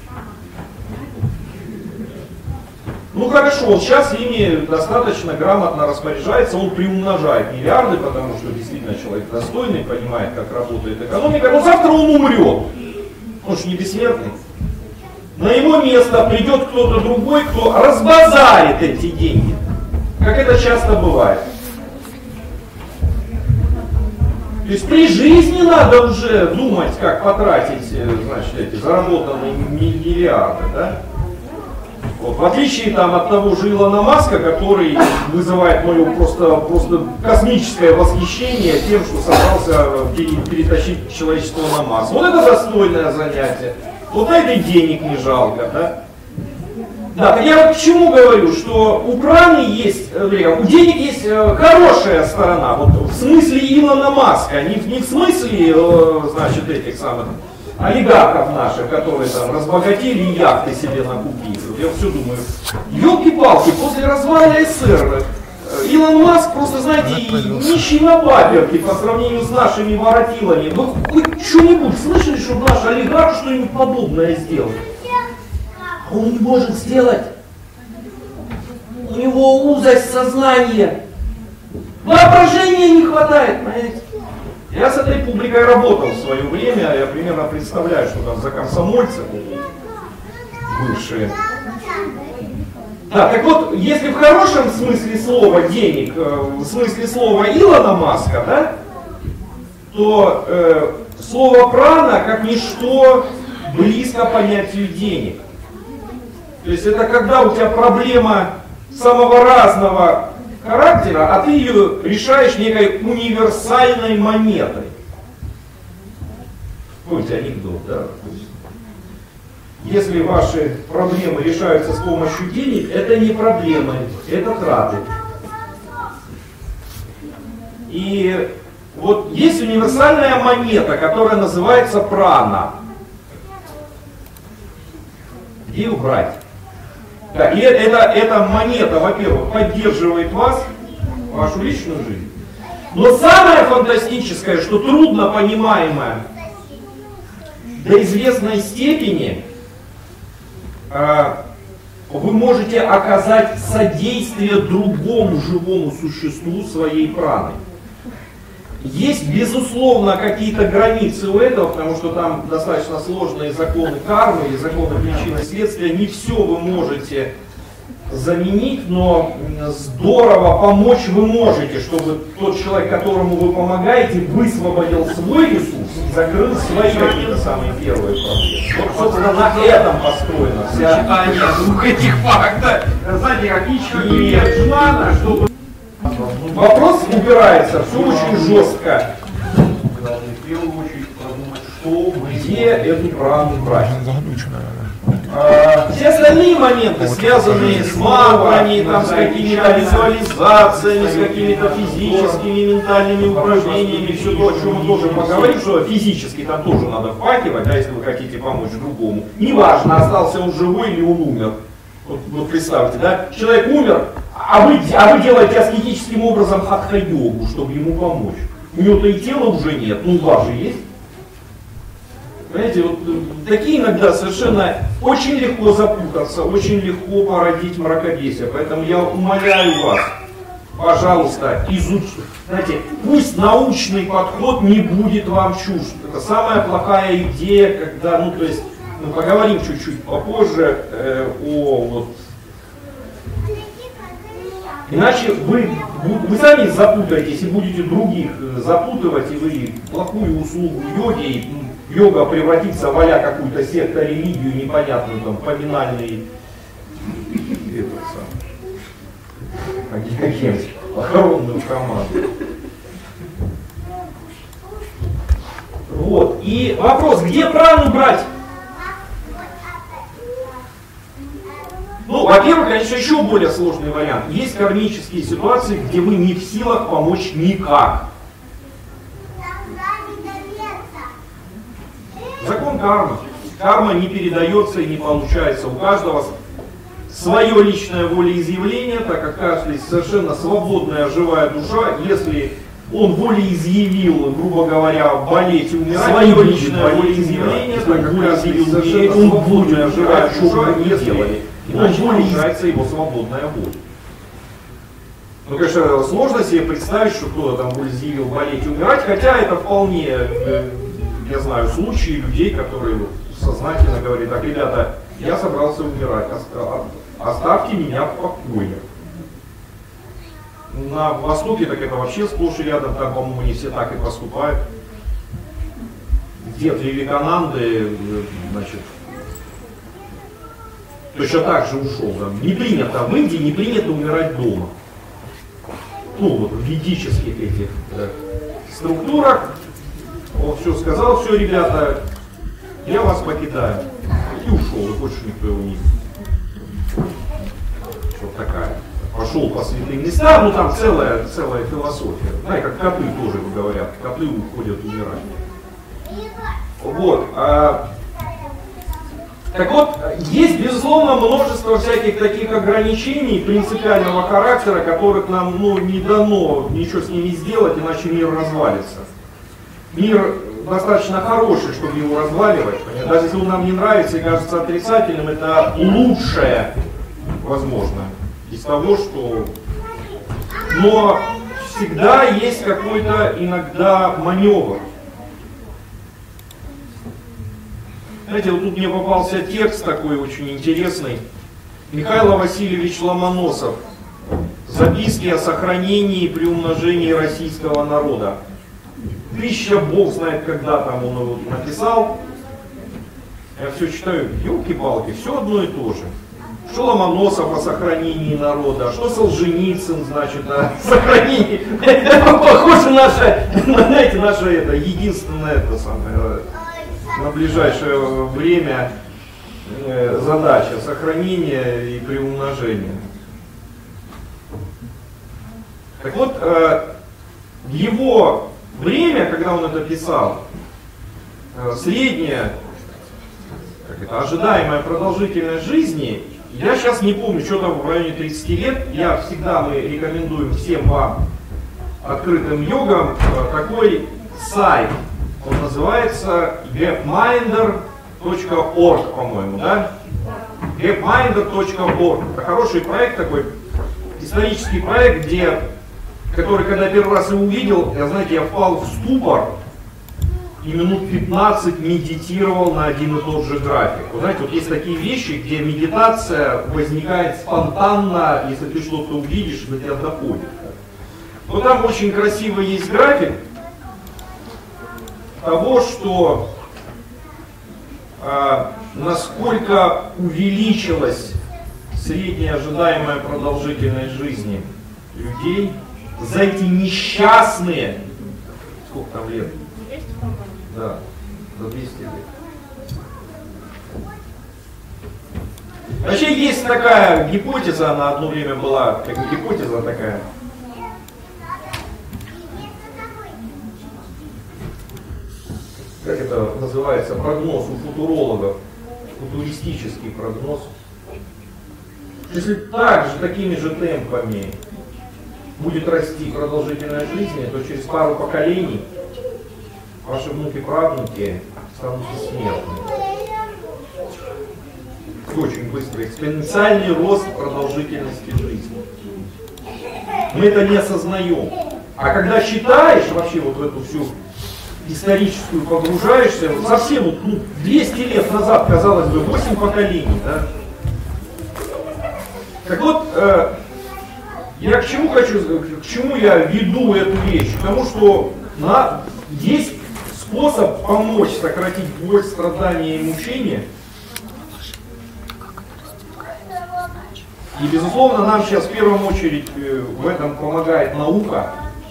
Ну хорошо, он сейчас ими достаточно грамотно распоряжается, он приумножает миллиарды, потому что действительно человек достойный, понимает, как работает экономика, но завтра он умрет. Он же не бессмертный. На его место придет кто-то другой, кто разбазарит эти деньги, как это часто бывает. То есть при жизни надо уже думать, как потратить, значит, эти заработанные миллиарды, да? Вот, в отличие там, от того же Илона Маска, который вызывает мое просто, просто космическое восхищение тем, что собрался перетащить человечество на Марс. Вот это достойное занятие. Вот на это денег не жалко, да? Да, так я вот к чему говорю, что у праны есть, у денег есть хорошая сторона, вот в смысле Илона Маска, не, не в смысле, значит, этих самых олигархов наших, которые там разбогатели и яхты себе накупили. Я все думаю, елки-палки, после развала СССР Илон Маск просто, знаете, нищий на паперти по сравнению с нашими воротилами. Вы хоть что-нибудь слышали, чтобы наш олигарх что-нибудь подобное сделал? Он не может сделать. У него узость сознания. Воображения не хватает, понимаете? Я с этой публикой работал в свое время, я примерно представляю, что там за комсомольцы бывшие. Да, так вот, если в хорошем смысле слова денег, в смысле слова Илона Маска, да, то э, слово прана как ничто близко понятию денег. То есть это когда у тебя проблема самого разного характера, а ты ее решаешь некой универсальной монетой. Помните анекдот, да? Если ваши проблемы решаются с помощью денег, это не проблемы, это траты. И вот есть универсальная монета, которая называется прана. Где ее брать? Да, и это, эта монета, во-первых, поддерживает вас, вашу личную жизнь. Но самое фантастическое, что трудно понимаемое, до известной степени э, вы можете оказать содействие другому живому существу своей праной. Есть, безусловно, какие-то границы у этого, потому что там достаточно сложные законы кармы и законы причины и следствия. Не все вы можете заменить, но здорово помочь вы можете, чтобы тот человек, которому вы помогаете, высвободил свой ресурс и закрыл свои какие-то самые первые проблемы. Вот, собственно, на этом построена вся сочетание двух этих фактов. Знаете, как и джнана, чтобы... Вопрос упирается все очень жестко. Мы должны в первую очередь продумать, что, где эту прану брать.
Заглючено, наверное.
А, все остальные моменты, связанные с мантрами, там, с какими-то визуализациями, с какими-то физическими, ментальными упражнениями, все то, о чем мы тоже поговорим, что физически там тоже надо впахивать, да, если вы хотите помочь другому. Неважно, остался он живой или он умер. Вот, вот представьте, да, человек умер, а вы, а вы делаете аскетическим образом хатха-йогу, чтобы ему помочь. У него-то и тела уже нет, ну у вас же есть. Понимаете, вот такие иногда совершенно очень легко запутаться, очень легко породить мракобесие. Поэтому я умоляю вас, пожалуйста, изучите. Знаете, пусть научный подход не будет вам чужд. Это самая плохая идея, когда, ну то есть, мы поговорим чуть-чуть попозже э, о вот. Иначе вы, вы сами запутаетесь и будете других запутывать, и вы плохую услугу йоги, и йога превратится в а-ля какую-то секту, религию непонятную, там, поминальный, этот сам, агент, охранную команду. Вот, и вопрос, где прану брать? Ну, во-первых, конечно, еще более сложный вариант. Есть кармические ситуации, где вы не в силах помочь никак. Закон кармы. Карма не передается и не получается. У каждого свое личное волеизъявление, так как каждый совершенно свободная живая душа. Если он волеизъявил, грубо говоря, болеть и умирать, свое личное волеизъявление, так как волеизъявил умереть, он свободная живая душа, не делали. Иначе нарушается его свободная воля. Ну, конечно, сложно себе представить, что кто-то там волеизъявил болеть и умирать, хотя это вполне, я знаю, случаи людей, которые сознательно говорят: так, ребята, я собрался умирать, оставьте меня в покое. На Востоке так это вообще сплошь и рядом, там, по-моему, не все так и поступают. Дед Вивекананды, значит, точно так же ушел. Да. Не принято в Индии, не принято умирать дома. Ну вот в ведических этих да, структурах. Он все сказал: все, ребята, я вас покидаю. И ушел, и больше никто его не... Вот такая. Пошел по святым местам, ну там целая, целая философия. Знаете, как коты тоже говорят, коты уходят умирать. Вот. А... Так вот, есть, безусловно, множество всяких таких ограничений принципиального характера, которых нам ну, не дано ничего с ними сделать, иначе мир развалится. Мир достаточно хороший, чтобы его разваливать. Даже если он нам не нравится и кажется отрицательным, это лучшее, возможно, из того, что... Но всегда есть какой-то иногда маневр. Знаете, вот тут мне попался текст такой очень интересный. Михаил Васильевич Ломоносов. Записки о сохранении и приумножении российского народа. Тысяча, бог знает, когда там он его написал. Я все читаю, елки-палки, все одно и то же. Что Ломоносов о сохранении народа, что Солженицын, значит, о сохранении. Это похоже наше, знаете, наше это, единственное это самое, на ближайшее время э, задача сохранения и приумножения. Так вот, э, в его время, когда он это писал, э, средняя, как это, ожидаемая продолжительность жизни, я сейчас не помню, что там в районе тридцати лет, я всегда мы рекомендуем всем вам, открытым йогам, э, такой сайт. Он называется gapminder точка org, по-моему, да? gapminder точка org. Это хороший проект такой, исторический проект, где, который, когда первый раз его увидел, я, знаете, я впал в ступор и минут пятнадцать медитировал на один и тот же график. Вы знаете, вот есть такие вещи, где медитация возникает спонтанно, если ты что-то увидишь, до тебя доходит. Но там очень красивый есть график того, что э, насколько увеличилась средняя ожидаемая продолжительность жизни людей за эти несчастные, сколько там лет? Да, за двести лет. Вообще есть такая гипотеза, она одно время была, как гипотеза такая. Как это называется? Прогноз у футурологов. Футуристический прогноз. Если так же, такими же темпами будет расти продолжительность жизни, то через пару поколений ваши внуки-правнуки станут бессмертными. Очень быстрый, экспоненциальный рост продолжительности жизни. Мы это не осознаем. А когда считаешь вообще вот в эту всю историческую погружаешься, вот совсем вот, ну, двести лет назад, казалось бы, восемь поколений, да? Так вот, э, я к чему хочу, к чему я веду эту вещь? К тому, что на, есть способ помочь сократить боль, страдания и мучения. И, безусловно, нам сейчас в первую очередь в этом помогает наука.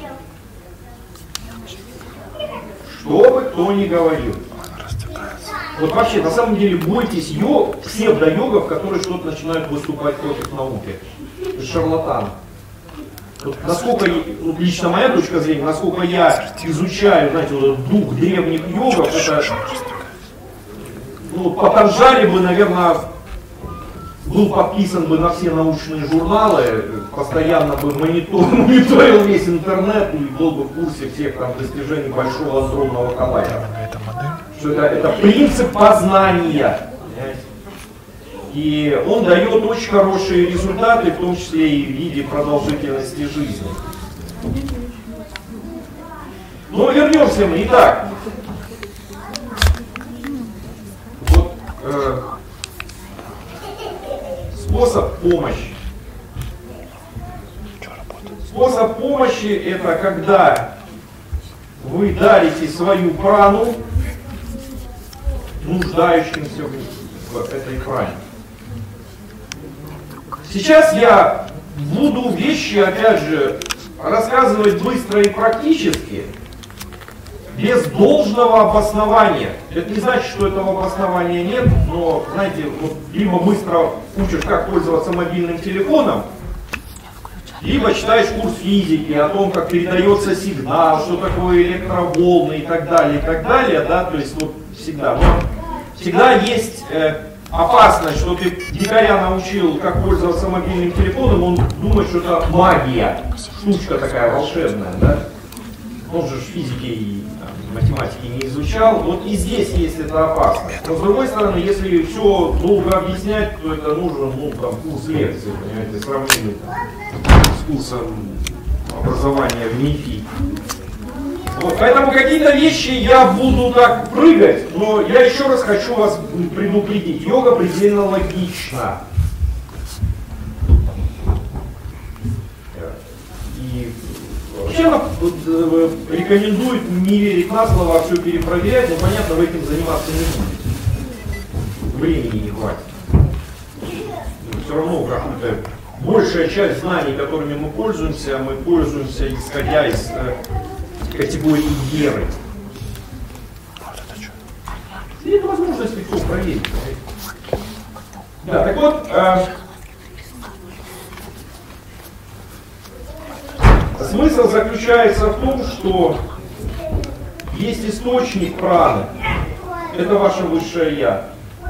Что бы кто ни говорил. Вот вообще, на самом деле, бойтесь йог, псевдо-йогов, которые что-то начинают выступать против науки. Шарлатан. Вот насколько, вот лично моя точка зрения, насколько я изучаю, знаете, вот дух древних йогов, это, ну, Патанджали бы, наверное, был подписан бы на все научные журналы, постоянно бы монитор, мониторил весь интернет и был бы в курсе всех там достижений большого адронного коллайдера. Что это, это принцип познания. И он дает очень хорошие результаты, в том числе и в виде продолжительности жизни. Но вернемся мы. Итак, вот э, способ помощи. Способ помощи — это когда вы дарите свою прану нуждающимся в этой пране. Сейчас я буду вещи, опять же, рассказывать быстро и практически, без должного обоснования. Это не значит, что этого обоснования нет, но, знаете, вот, либо быстро учишь, как пользоваться мобильным телефоном, либо читаешь курс физики о том, как передается сигнал, что такое электроволны и так далее, и так далее, да, то есть вот всегда. Но всегда есть э, опасность, что ты дикаря научил, как пользоваться мобильным телефоном, он думает, что это магия, штучка такая волшебная, да. Он же физики и там, математики не изучал. Вот и здесь есть эта опасность. Но с другой стороны, если все долго объяснять, то это нужен, ну, там, курс лекций, понимаете, сравнительный с курсом образования в МИФИ. Вот, поэтому какие-то вещи я буду так прыгать, но я еще раз хочу вас предупредить. Йога предельно логична. И вообще она рекомендует не верить на слово, а все перепроверять, но понятно, вы этим заниматься не будете. Времени не хватит. Все равно как-то большая часть знаний, которыми мы пользуемся, мы пользуемся исходя из э, категории веры. И нет возможности все проверить. Да, так вот, э, смысл заключается в том, что есть источник праны. Это ваше высшее я.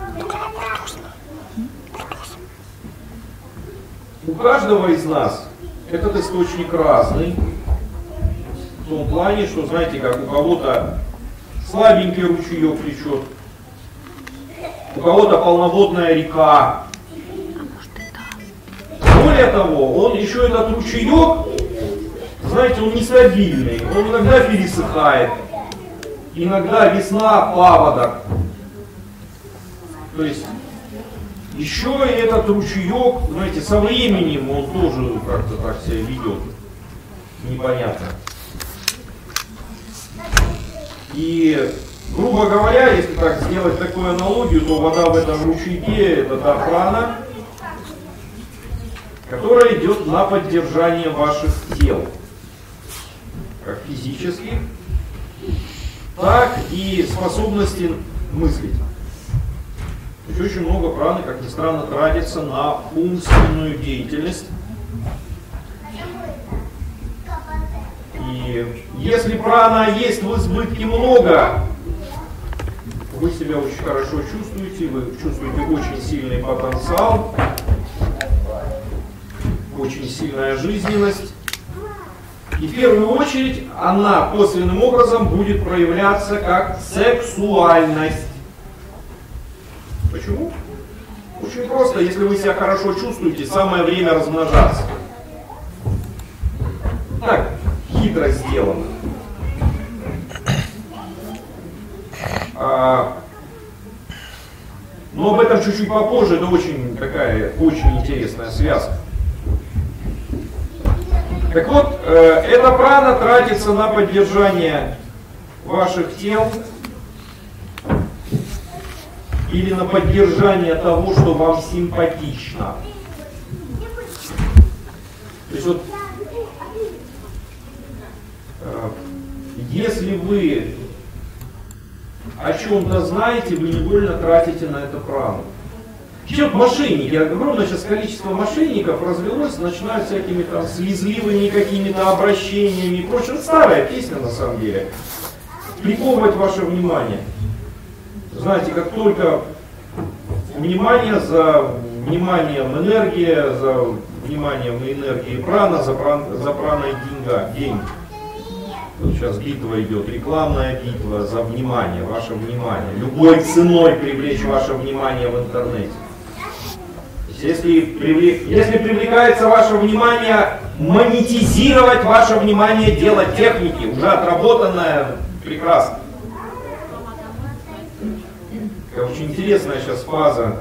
У каждого из нас этот источник разный. В том плане, что, знаете, как у кого-то слабенький ручеек течет, у кого-то полноводная река. Более того, он еще этот ручеек, знаете, он нестабильный, он иногда пересыхает, иногда весна, паводок. То есть еще и этот ручеек, знаете, со временем он тоже как-то так себя ведет. Непонятно. И, грубо говоря, если так сделать такую аналогию, то вода в этом ручейке — это та прана, которая идет на поддержание ваших тел. Как физических, так и способности мыслить. То есть очень много праны, как ни странно, тратится на умственную деятельность. И если прана есть в избытке много, вы себя очень хорошо чувствуете, вы чувствуете очень сильный потенциал, очень сильная жизненность. И в первую очередь она косвенным образом будет проявляться как сексуальность. Почему? Очень просто, если вы себя хорошо чувствуете, самое время размножаться. Так, хитро сделано. А, но об этом чуть-чуть попозже, это очень такая, очень интересная связка. Так вот, э, эта прана тратится на поддержание ваших тел или на поддержание того, что вам симпатично. То есть вот, э, если вы о чем-то знаете, вы невольно тратите на это прану. Чем мошенники, огромное сейчас количество мошенников развелось, начинают всякими там слезливыми какими-то обращениями и прочее. Старая песня на самом деле. Приковывать ваше внимание. Знаете, как только внимание за вниманием энергия, за вниманием энергии прана, за, пран, за праной деньга, деньги. Вот сейчас битва идет, рекламная битва за внимание, ваше внимание. Любой ценой привлечь ваше внимание в интернете. Если, привлек, если привлекается ваше внимание, монетизировать ваше внимание, дело техники, уже отработанное, прекрасно. Такая очень интересная сейчас фаза,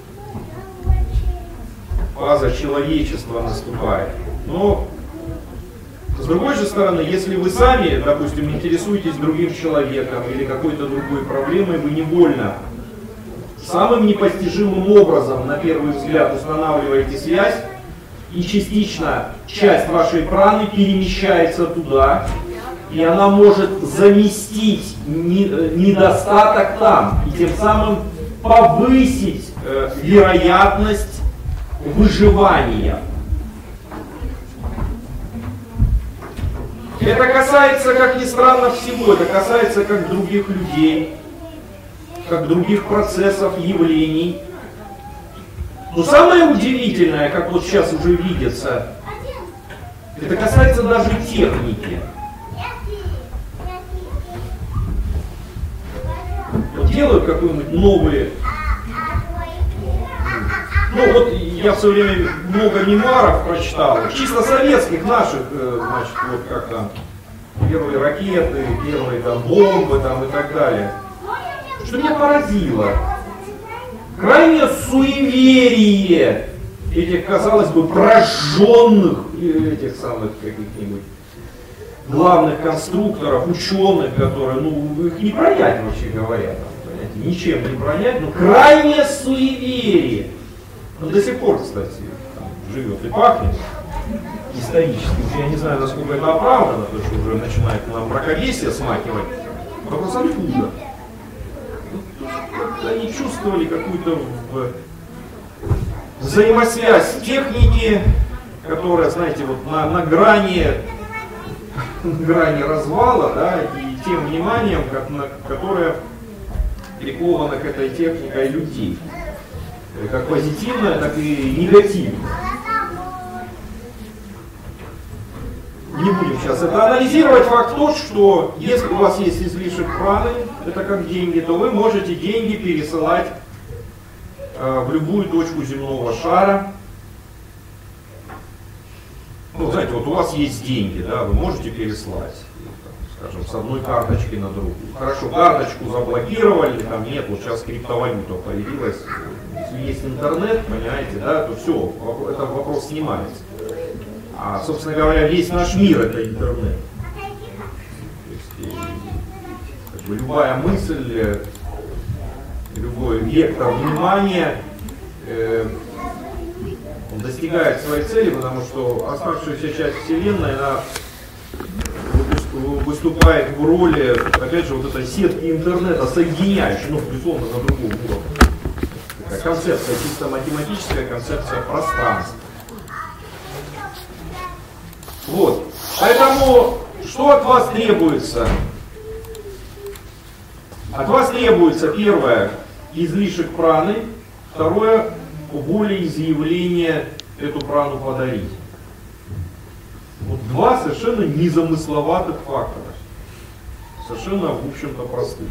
фаза человечества наступает. Но с другой же стороны, если вы сами, допустим, интересуетесь другим человеком или какой-то другой проблемой, вы невольно самым непостижимым образом, на первый взгляд, устанавливаете связь, и частично часть вашей праны перемещается туда, и она может заместить недостаток там, и тем самым повысить э, вероятность выживания. Это касается, как ни странно, всего, это касается как других людей, как других процессов, явлений. Но самое удивительное, как вот сейчас уже видится, это касается даже техники. Вот делают какой-нибудь новый... Ну вот я в свое время много мемуаров прочитал, чисто советских наших, значит, вот как там, первые ракеты, первые там бомбы там и так далее. Что меня поразило, крайнее суеверие этих, казалось бы, прожженных, этих самых каких-нибудь главных конструкторов, ученых, которые, ну, их не пронять, вообще говоря, там, понимаете, ничем не пронять, но крайнее суеверие. Ну, до сих пор, кстати, там, живет и пахнет исторически. Я не знаю, насколько это оправдано, потому что уже начинает нам мракобесие смахивать. Вопрос откуда? Они чувствовали какую-то взаимосвязь техники, которая, знаете, вот на, на грани, на грани развала, да, и тем вниманием, как, на, которое приковано к этой технике людей. Как позитивное, так и негативное. Не будем сейчас это анализировать. Факт тот, что если у вас есть излишек праны, это как деньги, то вы можете деньги пересылать э, в любую точку земного шара. Ну, знаете, вот у вас есть деньги, да, вы можете переслать, скажем, с одной карточки на другую. Хорошо, карточку заблокировали, там нет, вот сейчас криптовалюта появилась. Если есть интернет, понимаете, да, то все, этот вопрос снимается. А, собственно говоря, весь наш мир это интернет. То есть, как бы, любая мысль, любой вектор внимания, э, он достигает своей цели, потому что оставшаяся часть Вселенной, она выступает в роли, опять же, вот этой сетки интернета, соединяющей, ну, безусловно, на другом уровне. такая концепция, чисто математическая концепция пространства. Вот. Поэтому, что от вас требуется? От вас требуется, первое, излишек праны, второе, волеизъявление эту прану подарить. Вот два совершенно незамысловатых фактора. Совершенно, в общем-то, простых.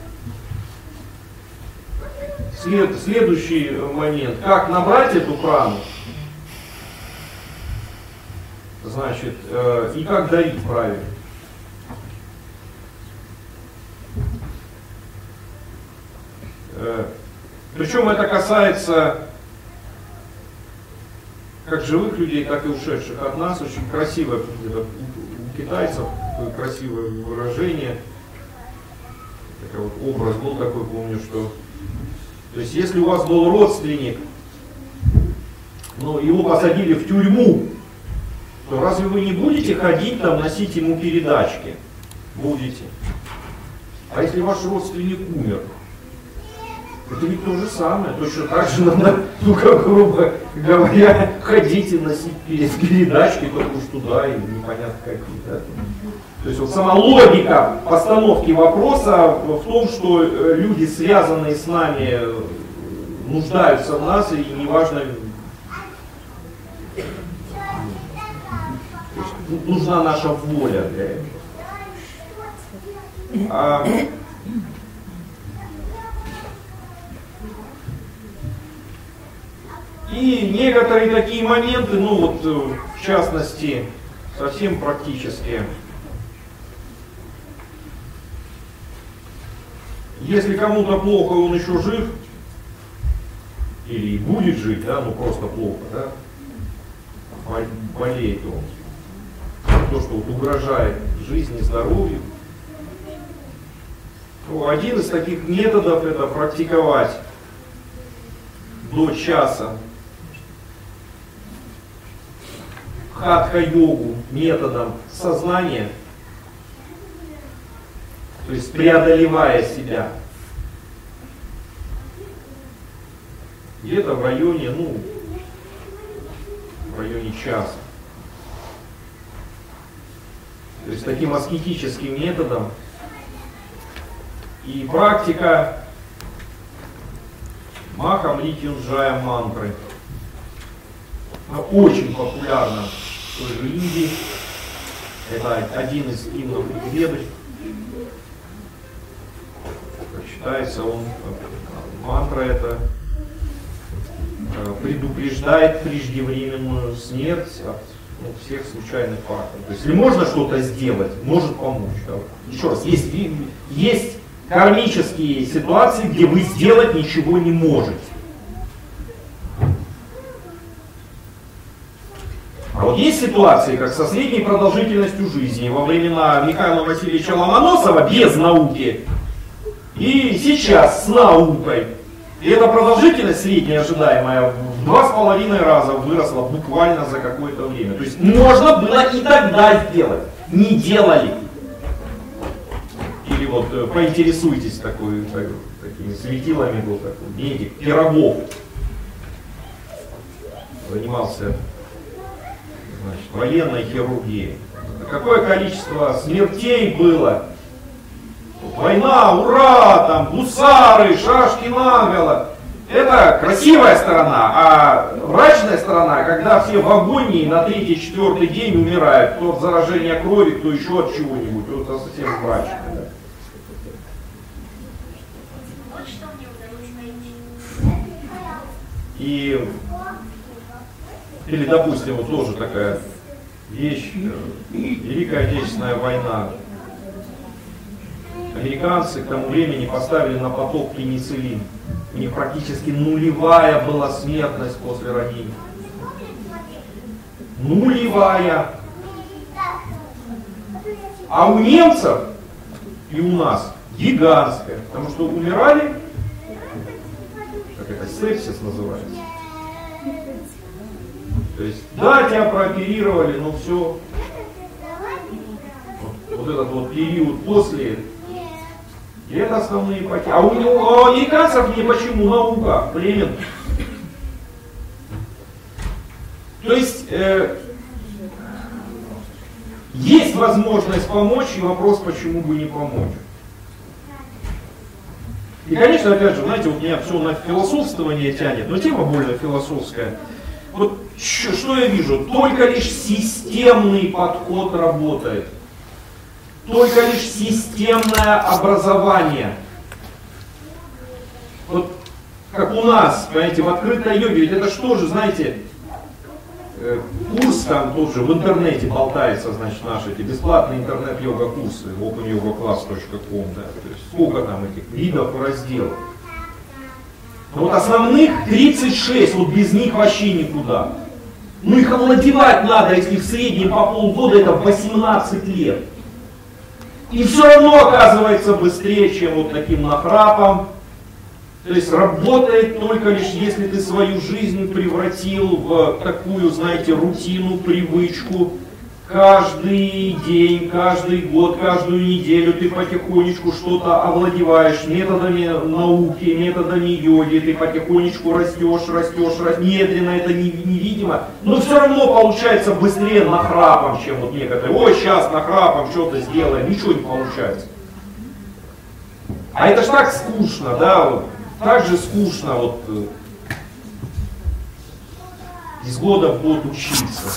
След, следующий момент. Как набрать эту прану? Значит, э, и как дарить правильно. Э, причем это касается как живых людей, так и ушедших от нас. Очень красивое у китайцев, красивое выражение. Такой вот образ был такой, помню, что... То есть, если у вас был родственник, но его посадили в тюрьму, то разве вы не будете ходить там, носить ему передачки? Будете. А если ваш родственник умер? Это ведь то же самое. Точно так же надо, ну как грубо говоря, ходить и носить передачки, только уж туда и непонятно какие. Да? То есть вот сама логика постановки вопроса в том, что люди, связанные с нами, нуждаются в нас, и неважно, нужна наша воля для этого. А, и некоторые такие моменты, ну вот в частности, совсем практические. Если кому-то плохо, он еще жив, или будет жить, да, ну просто плохо, да, болеет он. То, что вот угрожает жизни, здоровью. Ну, один из таких методов — это практиковать до часа хатха-йогу методом сознания, то есть преодолевая себя. Где-то в районе, ну, в районе часа. То есть таким аскетическим методом. И практика Махамритюнджая мантры. Она очень популярна в той же Индии. Это один из гимнов Веды. Считается, он, мантра это предупреждает преждевременную смерть от ну, всех случайных факторов. То есть, если можно что-то сделать, может помочь. Да? Еще раз, есть, есть кармические ситуации, где вы сделать ничего не можете. А вот есть ситуации, как со средней продолжительностью жизни во времена Михаила Васильевича Ломоносова без науки и сейчас с наукой. И эта продолжительность средняя ожидаемая в два с половиной раза выросла буквально за какое-то время. То есть можно было и тогда сделать. Не делали. Или вот поинтересуйтесь такой, так, такими светилами, был такой медик Пирогов. Занимался значит, военной хирургией. Какое количество смертей было. Война, ура, там гусары, шашки наголо. Это красивая сторона, а мрачная сторона, когда все в агонии на третий, четвертый день умирают. Кто от заражения крови, кто еще от чего-нибудь. Вот это совсем мрачно. Да. И, или, допустим, вот тоже такая вещь, Великая Отечественная война. Американцы к тому времени поставили на поток пенициллин. У них практически нулевая была смертность после ранения. Нулевая. А у немцев и у нас гигантская. Потому что умирали, как это, сепсис называется. То есть, да, тебя прооперировали, но все. Вот, вот этот вот период после И это основные ипотеки. А у, него, у американцев не почему наука, племен. То есть э, есть возможность помочь, и вопрос, почему бы не помочь. И, конечно, опять же, знаете, вот меня все на философствование тянет, но тема более философская. Вот что я вижу? Только лишь системный подход работает. Только лишь системное образование. Вот как у нас, понимаете, в открытой йоге, ведь это что же, знаете, курс там тоже в интернете болтается, значит, наши эти бесплатные интернет-йога-курсы, open yoga class точка com, да, то есть сколько там этих видов и разделов. Но вот основных тридцать шесть, вот без них вообще никуда. Ну их овладевать надо, если в среднем по полгода, это восемнадцать лет. И все равно оказывается быстрее, чем вот таким нахрапом. То есть работает только лишь если ты свою жизнь превратил в такую, знаете, рутину, привычку. Каждый день, каждый год, каждую неделю ты потихонечку что-то овладеваешь методами науки, методами йоги, ты потихонечку растешь, растешь, растешь, медленно, это невидимо, но все равно получается быстрее нахрапом, чем вот некоторые. Ой, сейчас нахрапом что-то сделаем, ничего не получается. А это ж так скучно, да, вот, так же скучно вот из года в год учиться.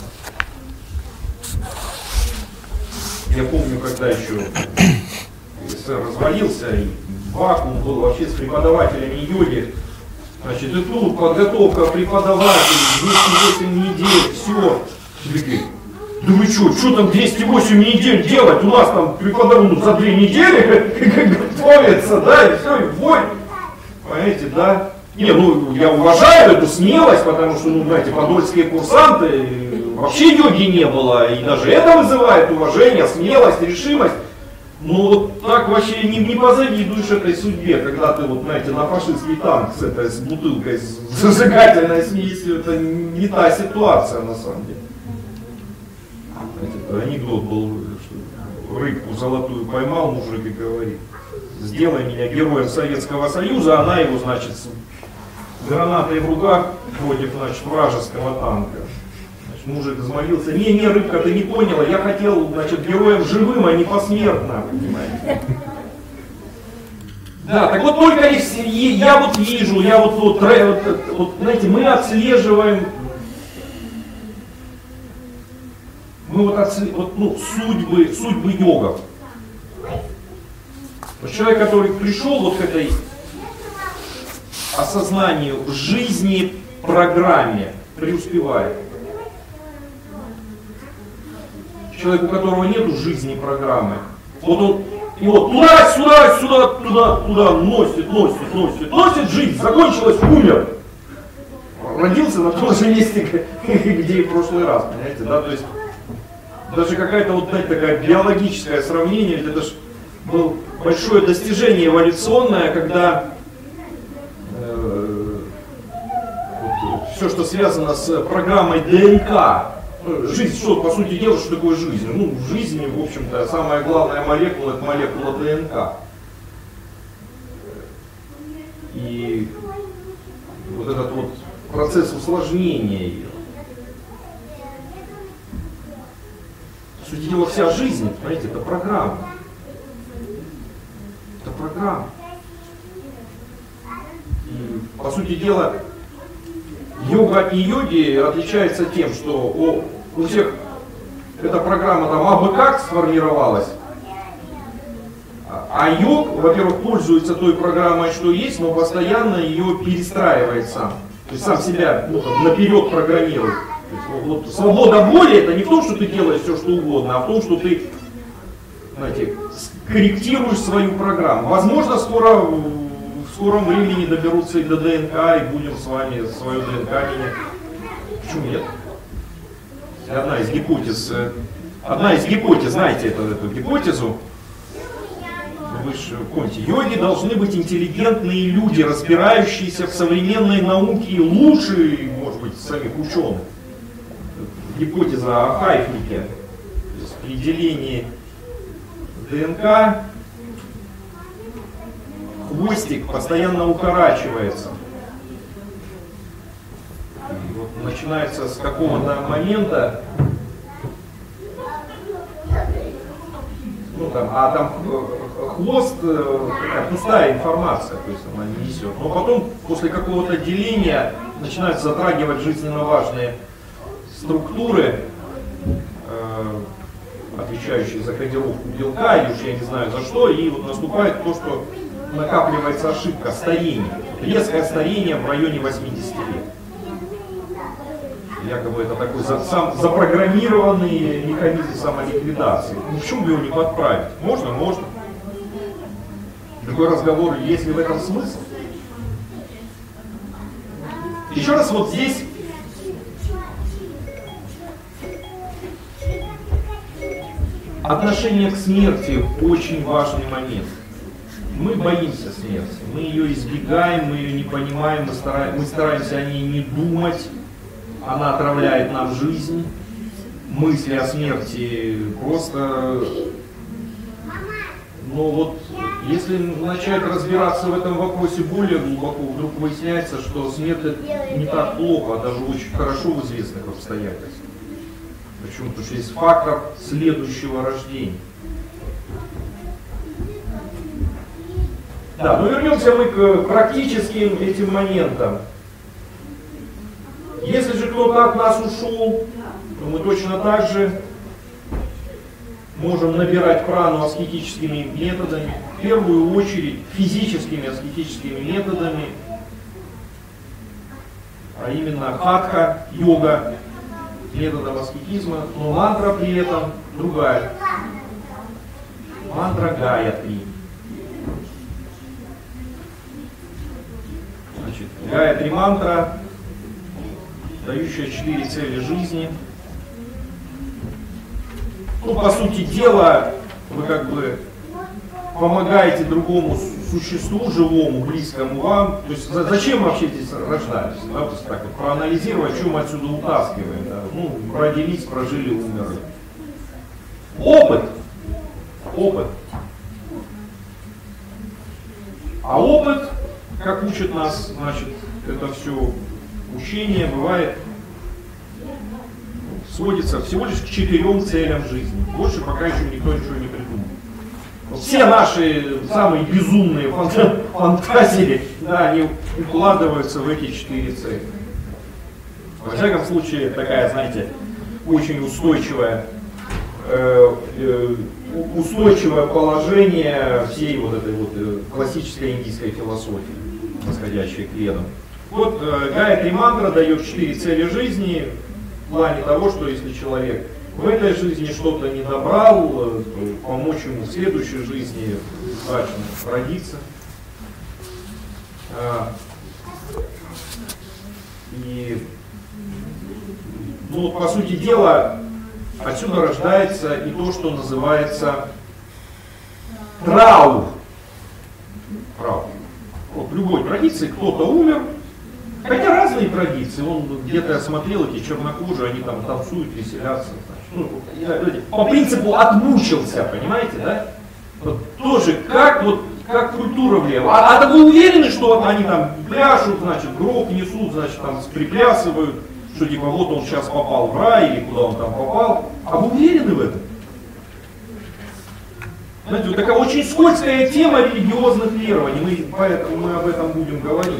Я помню, когда еще СССР развалился, и вакуум был вообще с преподавателями йоги. Значит, и тут подготовка преподавателей, двести восемь недель, все. Да вы что, что там двести восемь недель делать? У нас там преподаватель за две недели готовится, да, и все, и бой. Понимаете, да? Не, ну я уважаю эту смелость, потому что, ну, знаете, подольские курсанты, вообще йоги не было, и даже это вызывает уважение, смелость, решимость. Ну вот так вообще не, не позавидуешь этой судьбе, когда ты вот, знаете, на фашистский танк с этой с бутылкой с зажигательной смесью, это не та ситуация на самом деле. Знаете, анекдот был, что рыбку золотую поймал мужик и говорит: сделай меня героем Советского Союза, она его, значит, с гранатой в руках против, значит, вражеского танка. Значит, мужик взмолился: не, не, рыбка, ты не поняла, я хотел, значит, героем живым, а не посмертно, понимаете. Да, так вот только лишь я вот вижу, я вот, вот, вот, вот, знаете, мы отслеживаем, мы вот, отслеживаем, вот ну, судьбы, судьбы йогов. Вот человек, который пришел вот к этой осознанию жизни, программе, преуспевает. Человек, у которого нету жизни программы, вот он его туда, сюда, сюда, туда, туда носит, носит, носит, носит, жизнь закончилась, умер. Родился на том же месте, где и в прошлый раз, понимаете, да, то есть даже какая-то вот, знаете, такая биологическое сравнение, это же было большое достижение эволюционное, когда э, вот, все, что связано с программой ДНК. Жизнь, что, по сути дела, что такое жизнь? Ну, в жизни, в общем-то, самая главная молекула — это молекула ДНК. И вот этот вот процесс усложнения ее. По сути дела, вся жизнь, понимаете, это программа. Это программа. И, по сути дела, йога от не-йоги отличается тем, что о, у всех эта программа там абы как сформировалась, а йог, во-первых, пользуется той программой, что есть, но постоянно ее перестраивает сам. То есть сам себя, ну, там, наперед программирует. То есть, вот, свобода воли — это не в том, что ты делаешь все, что угодно, а в том, что ты, знаете, корректируешь свою программу. Возможно, скоро в скором времени доберутся и до ДНК, и будем с вами свою ДНК менять. Почему нет? Одна из гипотез, одна из гипотез, знаете эту, эту гипотезу, вы же помните, йоги должны быть интеллигентные люди, разбирающиеся в современной науке и лучше, может быть, самих ученых. Гипотеза о Хайфнике, то есть при делении ДНК хвостик постоянно укорачивается. И вот начинается с какого-то момента, ну, там, а там хвост, такая пустая информация, то есть она не несет. Но потом, после какого-то деления, начинают затрагивать жизненно важные структуры, э, отвечающие за кодировку белка, или уж я не знаю за что, и вот наступает то, что накапливается ошибка, старение. Резкое старение в районе восьмидесяти лет. Якобы это такой за, сам, запрограммированный механизм самоликвидации. Ну, почему бы его не подправить? Можно? Можно. Другой разговор, есть ли в этом смысл? Еще раз вот здесь отношение к смерти очень важный момент. Мы боимся смерти, мы ее избегаем, мы ее не понимаем, мы стараемся, мы стараемся о ней не думать. Она отравляет нам жизнь, мысли о смерти просто... Но вот если начать разбираться в этом вопросе более глубоко, вдруг выясняется, что смерть не так плохо, а даже очень хорошо в известных обстоятельствах. Почему? Потому что есть фактор следующего рождения. Да, но вернемся мы к практическим этим моментам. Если же кто-то от нас ушел, то мы точно так же можем набирать прану аскетическими методами, в первую очередь физическими аскетическими методами, а именно хатха, йога, методом аскетизма, но мантра при этом другая. Мантра Гаятри. Значит, Гаятри мантра, дающая четыре цели жизни. Ну, по сути дела, вы как бы помогаете другому существу, живому, близкому вам. То есть зачем вообще здесь рождались? Да? То есть так вот проанализировать, что мы отсюда утаскиваем. Да? Ну, родились, прожили, умерли. Опыт. Опыт. А опыт, как учат нас, значит, это все учение бывает, сводится всего лишь к четырем целям жизни. Больше пока еще никто ничего не придумал. Все наши самые безумные фантазии, да, они укладываются в эти четыре цели. Во всяком случае, такая, знаете, очень устойчивая, э, э, устойчивое положение всей вот этой вот э, классической индийской философии, восходящей к ведам. Вот э, Гаятри мантра дает четыре цели жизни в плане того, что если человек в этой жизни что-то не добрал, то помочь ему в следующей жизни удачно родиться. И, ну, по сути дела, отсюда рождается и то, что называется траур. Траур. Вот в любой традиции кто-то умер, хотя разные традиции. Он где-то я смотрел, эти чернокожие, они там танцуют, веселятся. Ну, по принципу отмучился, понимаете, да? Вот тоже как вот как культура влияет. А, а вы уверены, что они там пляшут, значит, гроб несут, значит, там приплясывают, что типа вот он сейчас попал в рай или куда он там попал. А вы уверены в этом? Знаете, вот такая очень скользкая тема религиозных верований, мы, поэтому мы об этом будем говорить.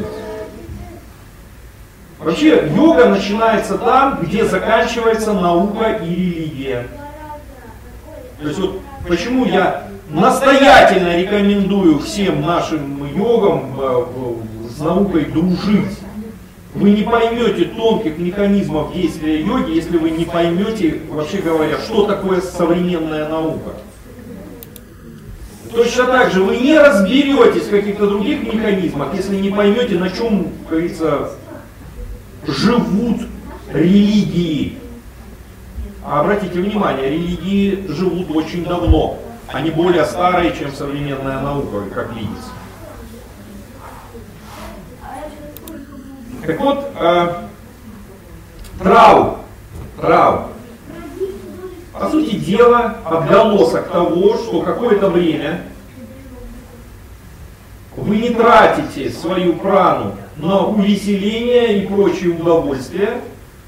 Вообще, йога начинается там, где заканчивается наука и религия. То есть вот почему я настоятельно рекомендую всем нашим йогам с наукой дружить. Вы не поймете тонких механизмов действия йоги, если вы не поймете, вообще говоря, что такое современная наука. Точно так же вы не разберетесь в каких-то других механизмах, если не поймете, на чем, как говорится, живут религии. А обратите внимание, религии живут очень давно. Они более старые, чем современная наука, как видится. Так вот, э, траур, траур, по сути дела, отголосок того, что какое-то время в вы не тратите свою прану на увеселение и прочие удовольствия,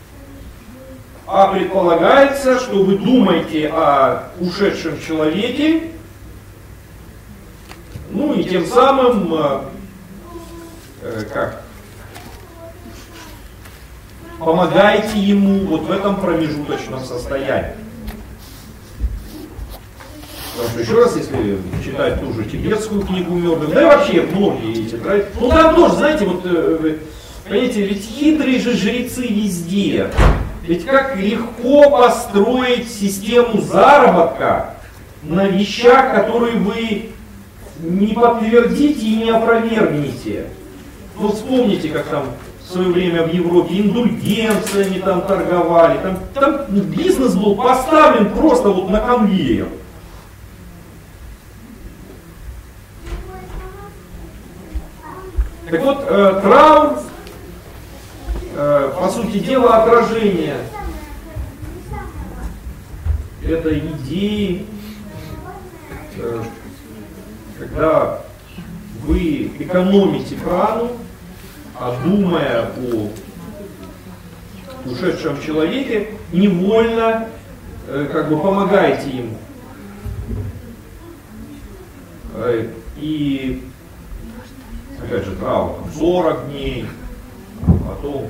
а предполагается, что вы думаете о ушедшем человеке, ну и тем самым, э, э, как, помогаете ему вот в этом промежуточном состоянии. Потому что еще раз, если читать ту же тибетскую книгу мертвых, да и вообще многие эти, да, ну там тоже, знаете, вот, понимаете, ведь хитрые же жрецы везде. Ведь как легко построить систему заработка на вещах, которые вы не подтвердите и не опровергнете. Ну вспомните, как там в свое время в Европе индульгенциями там торговали, там, там бизнес был поставлен просто вот на конвейер. Так вот, э, траур, э, по сути дела, отражение этой идеи, э, когда вы экономите прану, а думая о ушедшем человеке, невольно э, как бы помогаете ему. Э, и опять же, траур сорок дней, потом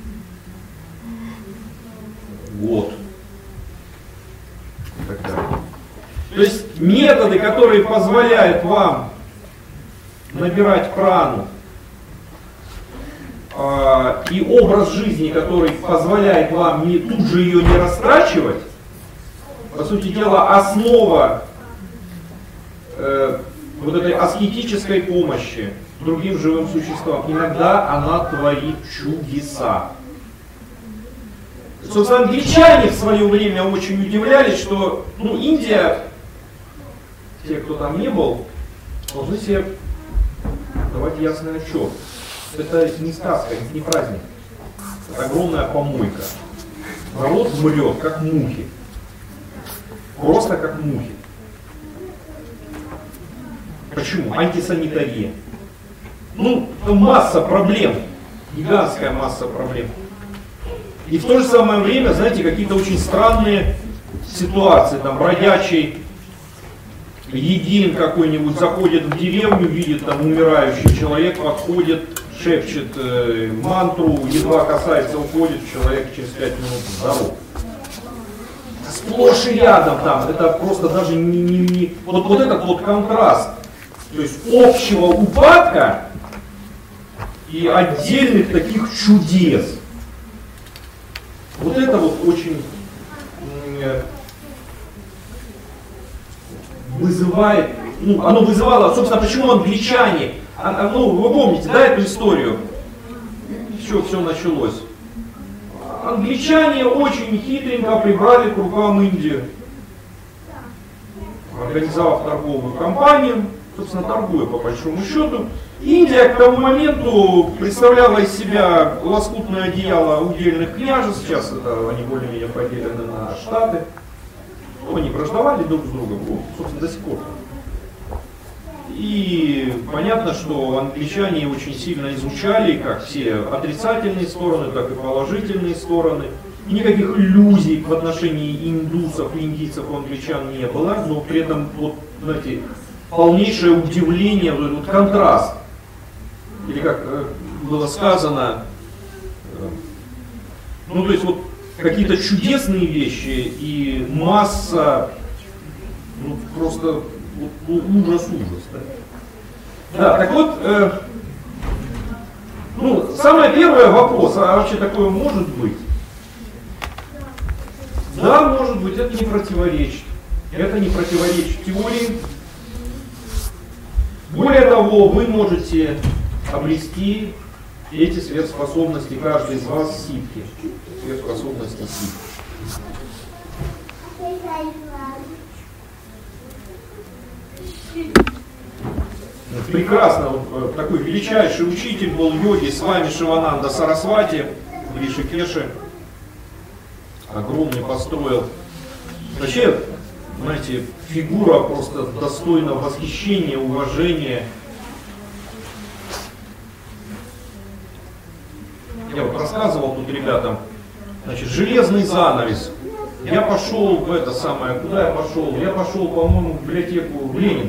год. И так далее. То есть методы, которые позволяют вам набирать прану, э, и образ жизни, который позволяет вам не, тут же ее не растрачивать, по сути дела, основа э, вот этой аскетической помощи другим живым существам. Иногда она творит чудеса. Собственно, англичане в свое время очень удивлялись, что ну, Индия, те, кто там не был, должны себе давать ясный отчет. Это не сказка, это не праздник. Это огромная помойка. Народ мрет, как мухи. Просто как мухи. Почему? Антисанитария. Ну, масса проблем, гигантская масса проблем. И в то же самое время, знаете, какие-то очень странные ситуации. Там бродячий един какой-нибудь заходит в деревню, видит там умирающий человек, подходит, шепчет э, мантру, едва касается, уходит, человек через пять минут здоров. Сплошь и рядом там, это просто даже не... не, не вот, вот этот вот контраст, то есть общего упадка и отдельных таких чудес. Вот это вот очень э, вызывает, ну, оно вызывало, собственно, почему англичане, а, ну, вы помните, да, эту историю, все, все началось. Англичане очень хитренько прибрали к рукам Индию, организовав торговую компанию, собственно, торгуя по большому счету. Индия к тому моменту представляла из себя лоскутное одеяло удельных княжеств, сейчас это они более-менее поделены на штаты. Ну, они враждовали друг с другом, ну, собственно, до сих пор. И понятно, что англичане очень сильно изучали как все отрицательные стороны, так и положительные стороны. И никаких иллюзий в отношении индусов и индийцев у англичан не было, но при этом, вот, знаете, полнейшее удивление, вот этот контраст. Или как было сказано, ну то есть вот какие-то чудесные вещи и масса, ну просто ну, ужас-ужас. Да? Да, так вот, э, ну самое первое вопрос, а вообще такое может быть? Да, может быть, это не противоречит. Это не противоречит теории. Более того, вы можете обрести эти сверхспособности, каждый из вас ситхи. Сверхспособности ситхи. Прекрасно, вот, такой величайший учитель был йоги с вами Шивананда Сарасвати в Ришикеше. Огромный построил. Вообще, знаете, фигура просто достойна восхищения, уважения. вот рассказывал тут ребятам, значит, железный занавес. Я пошел в это самое, куда я пошел? Я пошел, по-моему, в библиотеку в Ленин.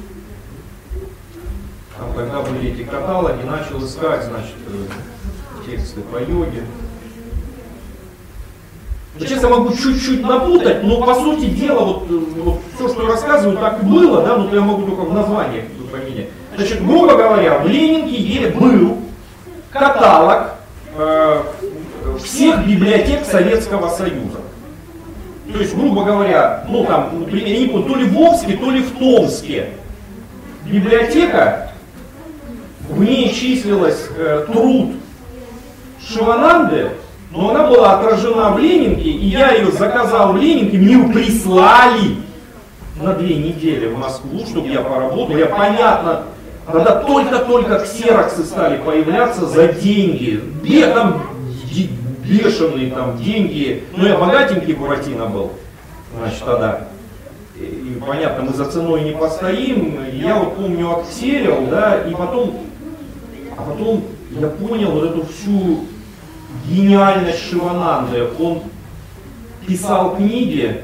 Там, когда были эти каталоги, начал искать, значит, тексты по йоге. Сейчас я могу чуть-чуть напутать, но по сути дела, вот, вот все, что я рассказываю, так и было, да, но я могу только в названиях поменять. Значит, грубо говоря, в Ленинке был каталог э, всех библиотек Советского Союза. То есть, грубо говоря, ну там, я не помню, то ли в Омске, то ли в Томске библиотека, в ней числилась э, труд Шивананды, но она была отражена в Ленинке, и я ее заказал в Ленинке, мне ее прислали на две недели в Москву, чтобы я поработал. Я, понятно, когда только-только ксероксы стали появляться за деньги, где там бешеные там деньги, ну я богатенький Буратино был, значит, тогда. И, понятно, мы за ценой не постоим. Я вот помню, отксерил, да, и потом, а потом я понял вот эту всю гениальность Шивананды. Он писал книги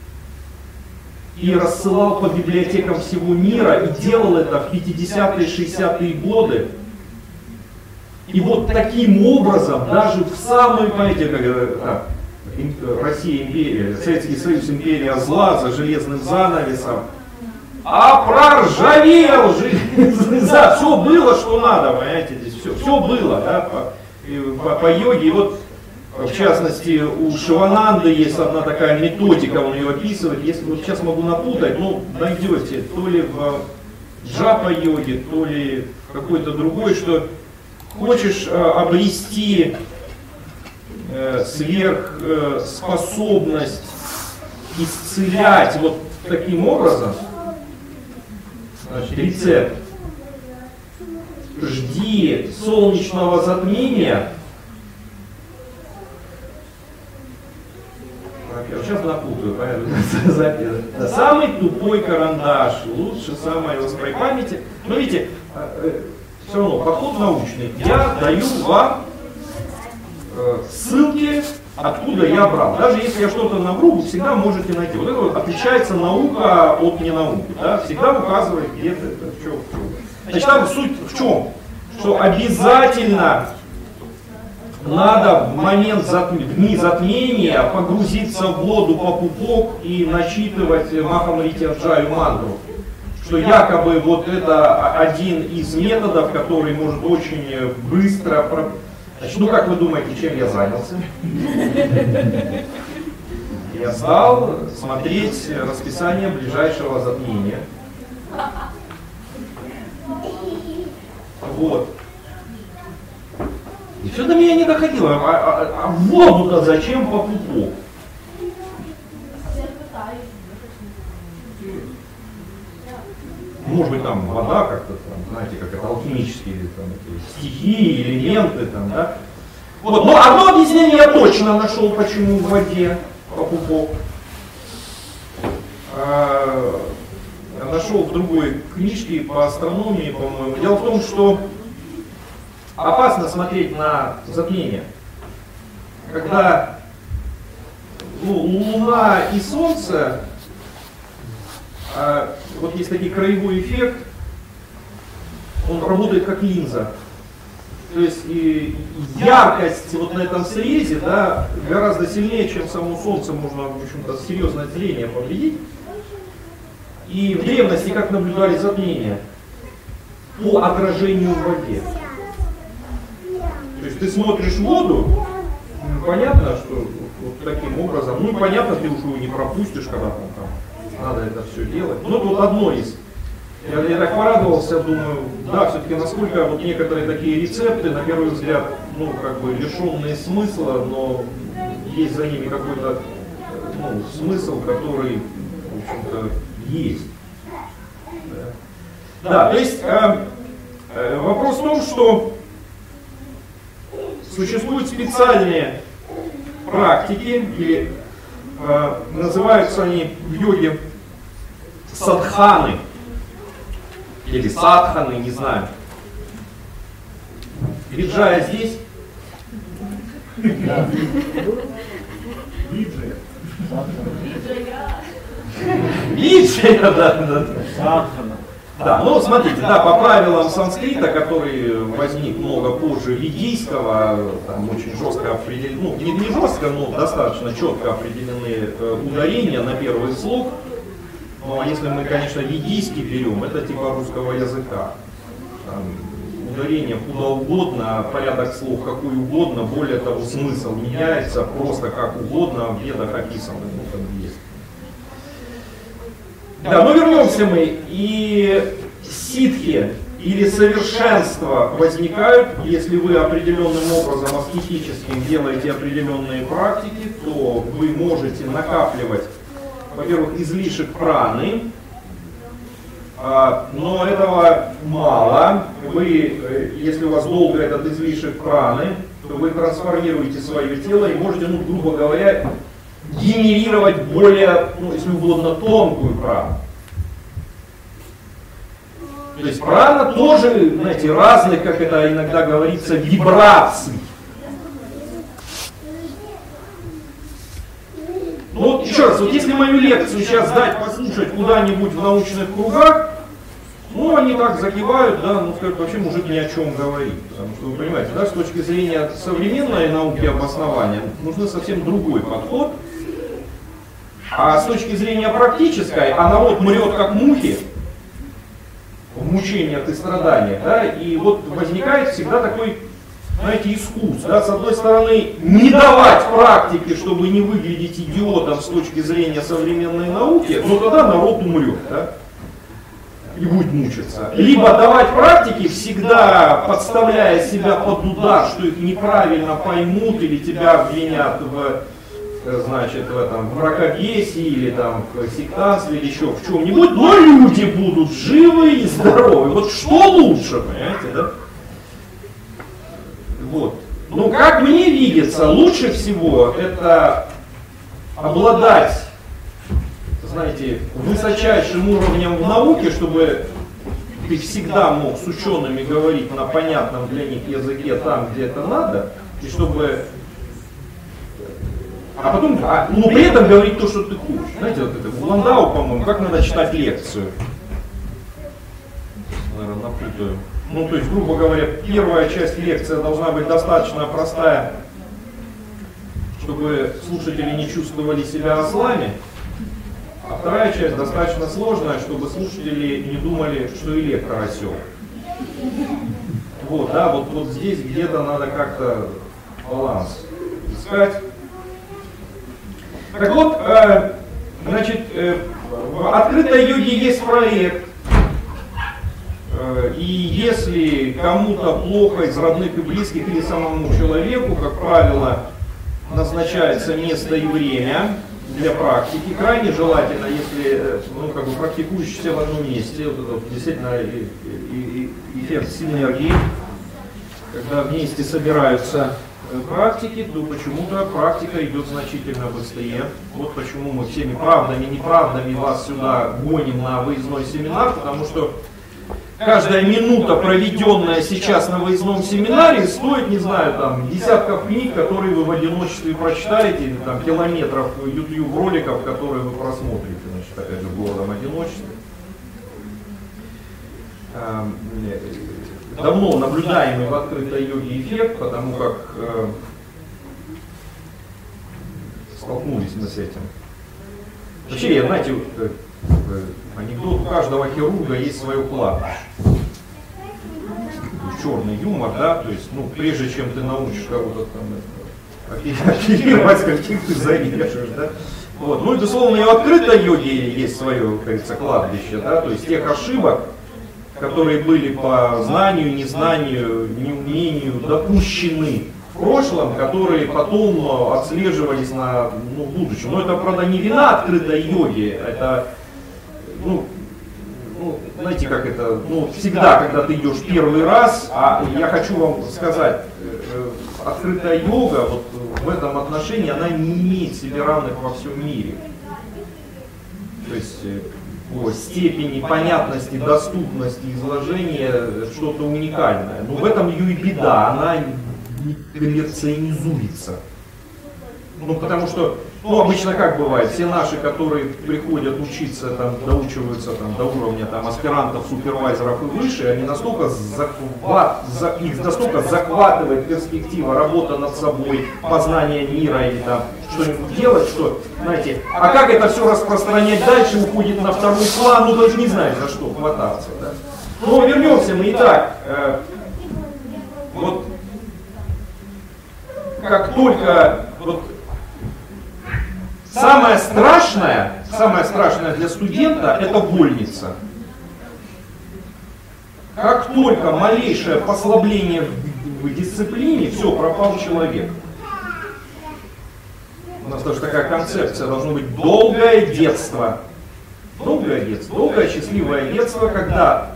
и рассылал по библиотекам всего мира, и делал это в пятидесятые шестидесятые годы. И вот таким образом, даже в самой, понимаете, как а, Россия империя, Советский Союз империя зла за железным занавесом, а проржавел железный занавес. Все было, что надо, понимаете, здесь все, все было, да, по, по, по йоге. И вот, в частности, у Шивананды есть одна такая методика, он ее описывает. Если вот сейчас могу напутать, ну, найдете, то ли в джапа-йоге, то ли в какой-то другой, что хочешь э, обрести э, сверхспособность э, исцелять вот таким образом, значит, рецепт. Жди солнечного затмения. Сейчас напутаю, понятно. Самый тупой карандаш, лучше самой острой памяти. Но видите, все равно подход научный. Я даю вам ссылки, откуда я брал. Даже если я что-то навру, вы всегда можете найти. Вот это вот отличается наука от ненауки. Да? Всегда указывает, где-то это, в чем. Значит, там суть в чем? Что обязательно надо в момент затм... дни затмения погрузиться в воду по пупок и начитывать Махамритяджаю мантру. Что якобы вот это один из методов, который может очень быстро... Значит, ну как вы думаете, чем я занялся? Я стал смотреть расписание ближайшего затмения. Вот. И все до меня не доходило. А, а, а воду-то зачем по пупок? Может быть, там вода как-то, там, знаете, как это алхимические там, стихии, элементы, там, да? Вот. Но одно объяснение я точно нашел, почему в воде по пупок. А, я нашел в другой книжке по астрономии, по-моему. Дело в том, что опасно смотреть на затмение, когда ну, Луна и Солнце, а, вот есть такой краевой эффект, он работает как линза. То есть и яркость вот на этом срезе, да, гораздо сильнее, чем само Солнце, можно, в общем-то, серьезное зрение повредить. И в древности как наблюдали затмения? По отражению в воде. То есть ты смотришь в воду, ну, понятно, что вот таким образом, ну понятно, ты уже не пропустишь, когда там, там надо это все делать. Ну это вот одно из. Я, я так порадовался, думаю, да, все-таки насколько вот некоторые такие рецепты, на первый взгляд, ну как бы лишенные смысла, но есть за ними какой-то ну, смысл, который, в общем-то, есть. Да, да, то есть э, э, вопрос в том, что существуют специальные практики, или э, называются они в йоге садханы, или садханы, не знаю. Виджая здесь, Виджия, да, да, да. Да, ну смотрите, да, по правилам санскрита, который возник много позже ведийского, там очень жестко определены, ну не, не жестко, но достаточно четко определены э, ударения на первый слог. Ну а если мы, конечно, ведийский берем, это типа русского языка. Там, ударение куда угодно, порядок слов какой угодно, более того, смысл меняется просто как угодно, в ведах описано. Ну, там есть. Да, но вернемся мы. И ситхи или совершенство возникают, если вы определенным образом аскетическим делаете определенные практики, то вы можете накапливать, во-первых, излишек праны, но этого мало. Вы, если у вас долго этот излишек праны, то вы трансформируете свое тело и можете, ну, грубо говоря, генерировать более, ну, если угодно, тонкую прану. То есть прана тоже, знаете, разных, как это иногда говорится, вибраций. Ну вот еще раз, вот если мою лекцию сейчас дать послушать куда-нибудь в научных кругах, ну они так закивают, да, ну скажут, вообще мужик ни о чем говорит. Потому что вы понимаете, да, с точки зрения современной науки обоснования нужен совсем другой подход. А с точки зрения практической, а народ мрет как мухи в мучениях и страданиях, да, и вот возникает всегда такой, знаете, искус, да, с одной стороны, не давать практики, чтобы не выглядеть идиотом с точки зрения современной науки, но тогда народ умрет, да, и будет мучиться. Либо давать практики, всегда подставляя себя под удар, что их неправильно поймут, или тебя обвинят в, значит, в этом в мракобесии, или там в сектанстве, или еще в чем-нибудь, но люди будут живы и здоровы. Вот что лучше, понимаете, да? Вот. Ну, как мне видится, лучше всего это обладать, знаете, высочайшим уровнем в науке, чтобы ты всегда мог с учеными говорить на понятном для них языке там, где это надо, и чтобы... А потом, а, ну при этом говорить то, что ты хочешь. Знаете, вот это, в Ландау, по-моему, как надо читать лекцию? Наверное, напутаю. Ну, то есть, грубо говоря, первая часть лекции должна быть достаточно простая, чтобы слушатели не чувствовали себя ослами. А вторая часть достаточно сложная, чтобы слушатели не думали, что и лектор осел. Вот, да, вот, вот здесь где-то надо как-то баланс искать. Так вот, э, значит, э, в открытой йоге есть проект. И если кому-то плохо из родных и близких или самому человеку, как правило, назначается место и время для практики, крайне желательно, если, ну, как бы практикующиеся в одном месте, вот это вот действительно и, и, и эффект синергии, когда вместе собираются практики, то почему-то практика идет значительно быстрее. Вот почему мы всеми правдами и неправдами вас сюда гоним на выездной семинар, потому что каждая минута, проведенная сейчас на выездном семинаре, стоит, не знаю, там, десятков книг, которые вы в одиночестве прочитаете, или там, километров YouTube роликов, которые вы просмотрите, значит, опять же, в голодном одиночестве. Давно наблюдаемый в открытой йоге эффект, потому как э, столкнулись мы с этим. Вообще, я, знаете, вот, э, анекдот, у каждого хирурга есть свое кладбище. Черный юмор, да, то есть, ну, прежде чем ты научишь кого-то там оперировать, каких ты зарежешь, да. Вот. Ну и, безусловно, и в открытой йоге есть свое, как говорится, кладбище, да, то есть тех ошибок, которые были по знанию, незнанию, неумению допущены в прошлом, которые потом отслеживались на, ну, будущем. Но это, правда, не вина открытой йоги, это, ну, ну, знаете, как это, ну, всегда, когда ты идешь первый раз, а я хочу вам сказать, открытая йога вот в этом отношении, она не имеет себе равных во всем мире. То есть по степени понятности, доступности изложения что-то уникальное. Но в этом ее и беда, она коммерциализуется. Ну, потому что, ну, обычно как бывает, все наши, которые приходят учиться, там, доучиваются там, до уровня там, аспирантов, супервайзеров и выше, они настолько, захват, за, их настолько захватывает перспектива работы над собой, познание мира или там что-нибудь делать, что, знаете, а как это все распространять дальше, уходит на второй план, ну, даже не знаю, за что хвататься. Да? Но вернемся мы и так. Э, вот, как только... Вот, Самое страшное, самое страшное для студента – это вольница. Как только малейшее послабление в дисциплине, все, пропал человек. У нас тоже такая концепция, должно быть долгое детство. Долгое детство, долгое счастливое детство, когда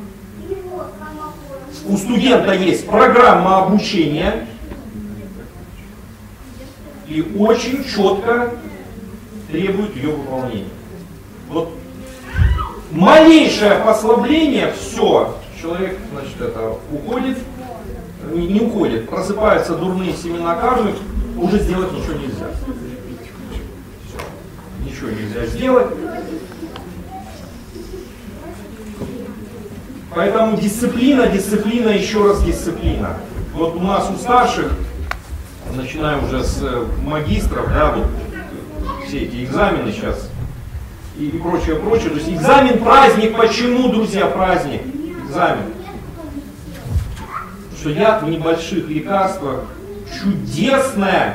у студента есть программа обучения и очень четко требует ее выполнения. Вот малейшее послабление, все, человек, значит, это уходит, не, не уходит, просыпаются дурные семена кармы, уже сделать ничего нельзя. Ничего нельзя сделать. Поэтому дисциплина, дисциплина, еще раз дисциплина. Вот у нас у старших, начинаем уже с магистров, да, вот все эти экзамены сейчас и, и прочее, прочее. То есть экзамен праздник. Почему, друзья, праздник? Экзамен. Потому что яд в небольших лекарствах чудесное,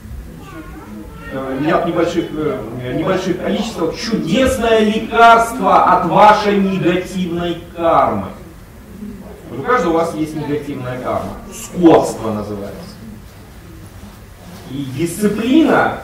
э, яд в небольших, э, небольших количествах, чудесное лекарство от вашей негативной кармы. Вот у каждого у вас есть негативная карма. Скотство называется. И дисциплина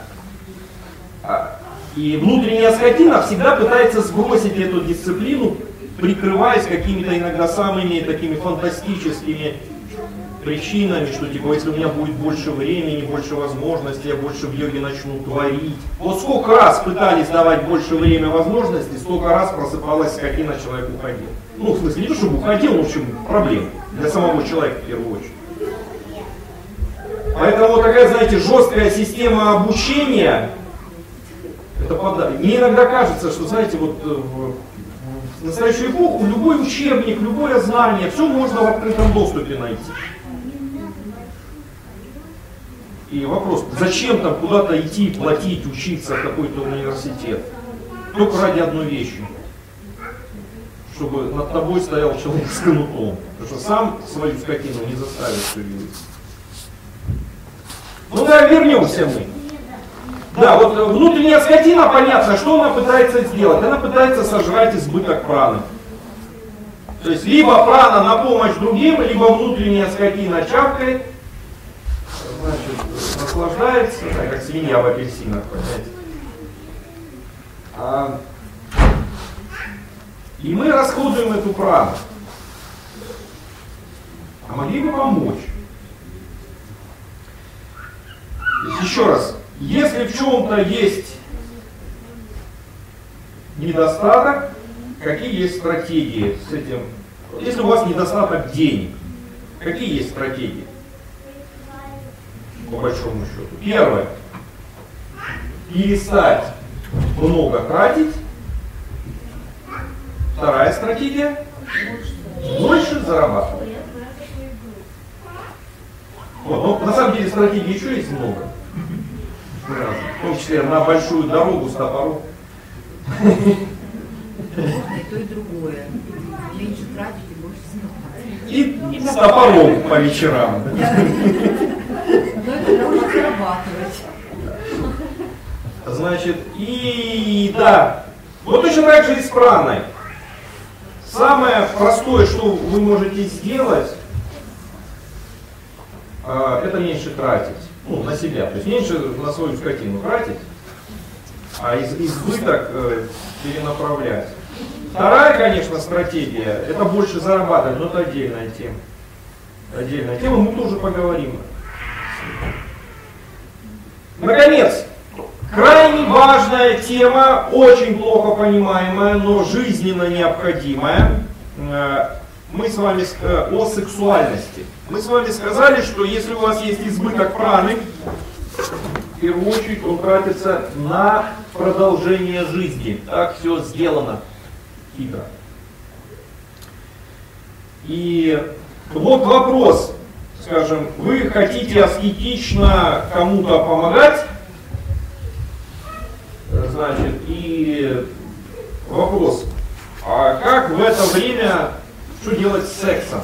и внутренняя скотина всегда пытается сбросить эту дисциплину, прикрываясь какими-то иногда самыми такими фантастическими причинами, что типа, если у меня будет больше времени, больше возможностей, я больше в йоге начну творить. Вот сколько раз пытались давать больше времени, возможностей, столько раз просыпалась скотина, человек уходил. Ну, в смысле, не то, чтобы уходил, но в общем, проблем для самого человека в первую очередь. Поэтому вот такая, знаете, жесткая система обучения, это подарок. Мне иногда кажется, что, знаете, вот в настоящую эпоху любой учебник, любое знание, все можно в открытом доступе найти. И вопрос, зачем там куда-то идти, платить, учиться в какой-то университет? Только ради одной вещи. Чтобы над тобой стоял человек с кнутом. Потому что сам свою скотину не заставит шевелиться. Ну да, вернемся мы. Да, вот внутренняя скотина, понятно, что она пытается сделать? Она пытается сожрать избыток праны. То есть либо прана на помощь другим, либо внутренняя скотина чавкает, значит, наслаждается, да, как свинья в апельсинах, понимаете. А, и мы расходуем эту прану. А могли бы помочь. Еще раз, если в чем-то есть недостаток, какие есть стратегии с этим? Если у вас недостаток денег, какие есть стратегии? По большому счету. Первое. Перестать много тратить. Вторая стратегия. Больше зарабатывать. Вот, но на самом деле стратегий еще есть много. В том числе на большую дорогу с топором.
И то, и другое. Меньше тратить и больше зарабатывать.
И, и с топором по вечерам.
Но это нужно зарабатывать.
Значит, и да, вот точно так же и с праной. Самое простое, что вы можете сделать, это меньше тратить. Ну, на себя. То есть меньше на свою скотину тратить, а из, избыток э, перенаправлять. Вторая, конечно, стратегия, это больше зарабатывать, но это отдельная тема. Отдельная тема, мы тоже поговорим. Наконец, крайне важная тема, очень плохо понимаемая, но жизненно необходимая. мы с вами э, о сексуальности. Мы с вами сказали, что если у вас есть избыток праны, в первую очередь он тратится на продолжение жизни. Так все сделано хитро. И вот вопрос, скажем, вы хотите аскетично кому-то помогать, значит, и вопрос, а как в это время, что делать с сексом?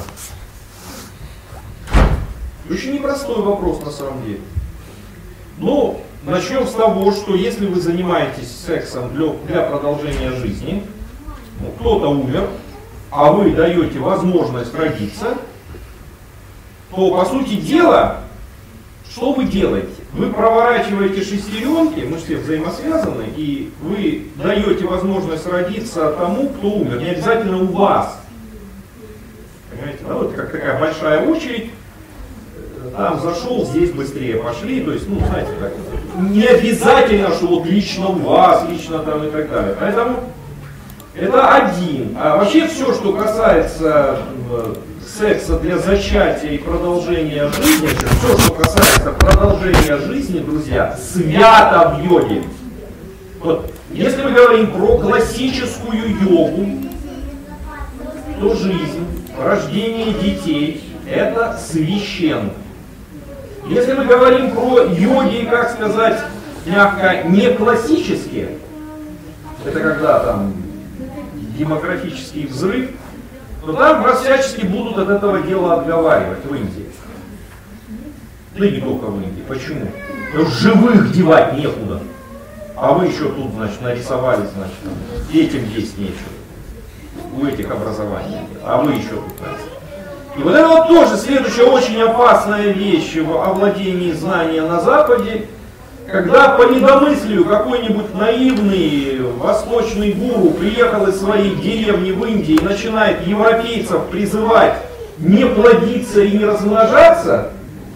Очень непростой вопрос на самом деле. Ну, начнем с того, что если вы занимаетесь сексом для, для продолжения жизни, ну, кто-то умер, а вы даете возможность родиться, то, по сути дела, что вы делаете? Вы проворачиваете шестеренки, мы все взаимосвязаны, и вы даете возможность родиться тому, кто умер, не обязательно у вас. Понимаете, да, вот как такая большая очередь, там зашел, здесь быстрее пошли, то есть, ну, знаете, так, не обязательно, что вот лично у вас, лично там и так далее. Поэтому это один. А вообще все, что касается секса для зачатия и продолжения жизни, все, что касается продолжения жизни, друзья, свято в йоге. Вот, если мы говорим про классическую йогу, то жизнь, рождение детей — это священно. Если мы говорим про йоги, как сказать, мягко, не классические, это когда там демографический взрыв, то там вас всячески будут от этого дела отговаривать в Индии. Да не только в Индии. Почему? Потому что живых девать некуда. А вы еще тут, значит, нарисовали, значит, там, детям есть нечего. У этих образований. А вы еще тут, значит. И вот это вот тоже следующая очень опасная вещь в овладении знания на Западе, когда по недомыслию какой-нибудь наивный восточный гуру приехал из своей деревни в Индии и начинает европейцев призывать не плодиться и не размножаться,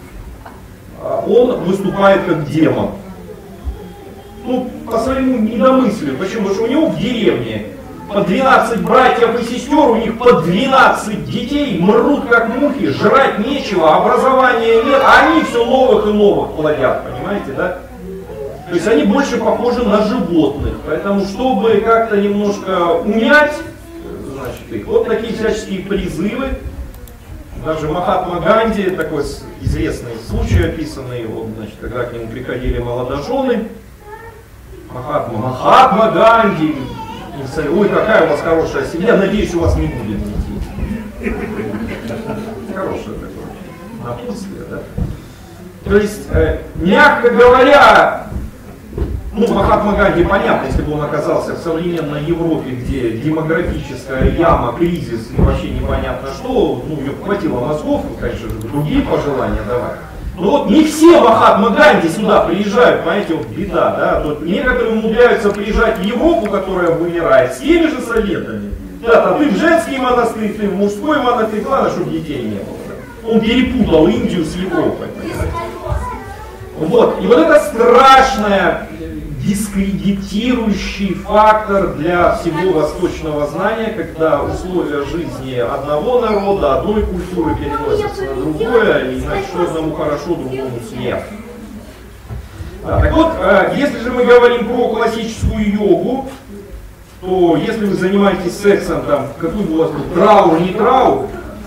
он выступает как демон. Ну, по своему недомыслию. Почему? Потому что у него в деревне по двенадцать братьев и сестер, у них по двенадцать детей, мрут как мухи, жрать нечего, образования нет, а они все новых и новых плодят, понимаете, да? То есть они больше похожи на животных, поэтому чтобы как-то немножко унять, значит, их, вот такие всяческие призывы. Даже Махатма Ганди, такой известный случай описанный, вот, значит, когда к нему приходили молодожены, Махатма, Махатма Ганди, ой, какая у вас хорошая семья, надеюсь, у вас не будет детей. Хорошее такое напутствие, да? То есть, э, мягко говоря, ну, Махатма Ганди, понятно, если бы он оказался в современной Европе, где демографическая яма, кризис и вообще непонятно что, ну, ее хватило мозгов, конечно же, другие пожелания давать. Но вот не все Махатма Ганди сюда приезжают, понимаете, вот беда, да, тут некоторые умудряются приезжать в Европу, которая вымирает, с теми же советами. Да, ты в женский монастырь, ты в мужской монастырь, главное, чтобы детей не было. Он перепутал Индию с Европой, понимаете. Вот, и вот это страшная дискредитирующий фактор для всего восточного знания, когда условия жизни одного народа, одной культуры переносятся на другое, и значит, что одному хорошо, другому смерть. Да, так вот, если же мы говорим про классическую йогу, то если вы занимаетесь сексом, там, какой бы у вас был траур, не траур,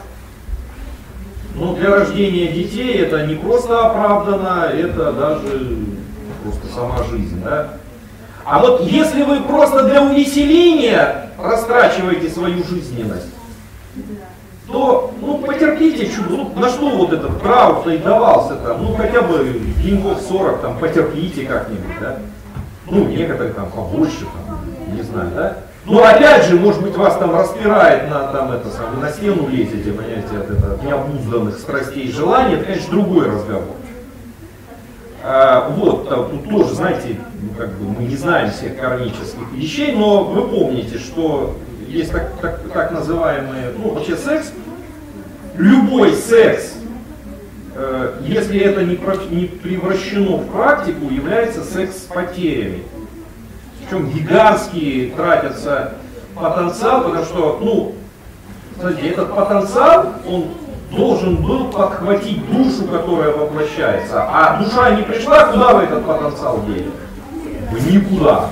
но для рождения детей это не просто оправдано, это даже просто сама жизнь, да? А вот если вы просто для увеселения растрачиваете свою жизненность, то, ну, потерпите чудо, ну, на что вот этот траур-то и давался там, ну, хотя бы деньков сорок, там, потерпите как-нибудь, да? Ну, некоторые там побольше, там, не знаю, да? Ну, опять же, может быть, вас там распирает на, там, это, сам, на стену лезете, понимаете, от, это, от необузданных страстей и желаний, это, конечно, другой разговор. А, вот, тут тоже, знаете, ну, как бы мы не знаем всех кармических вещей, но вы помните, что есть так, так, так называемый, ну, вообще секс, любой секс, э, если это не, про, не превращено в практику, является секс с потерями. Причем гигантские тратятся потенциал, потому что, ну, Смотрите, этот потенциал, он должен был подхватить душу, которая воплощается. А душа не пришла, куда вы этот потенциал дели? В никуда.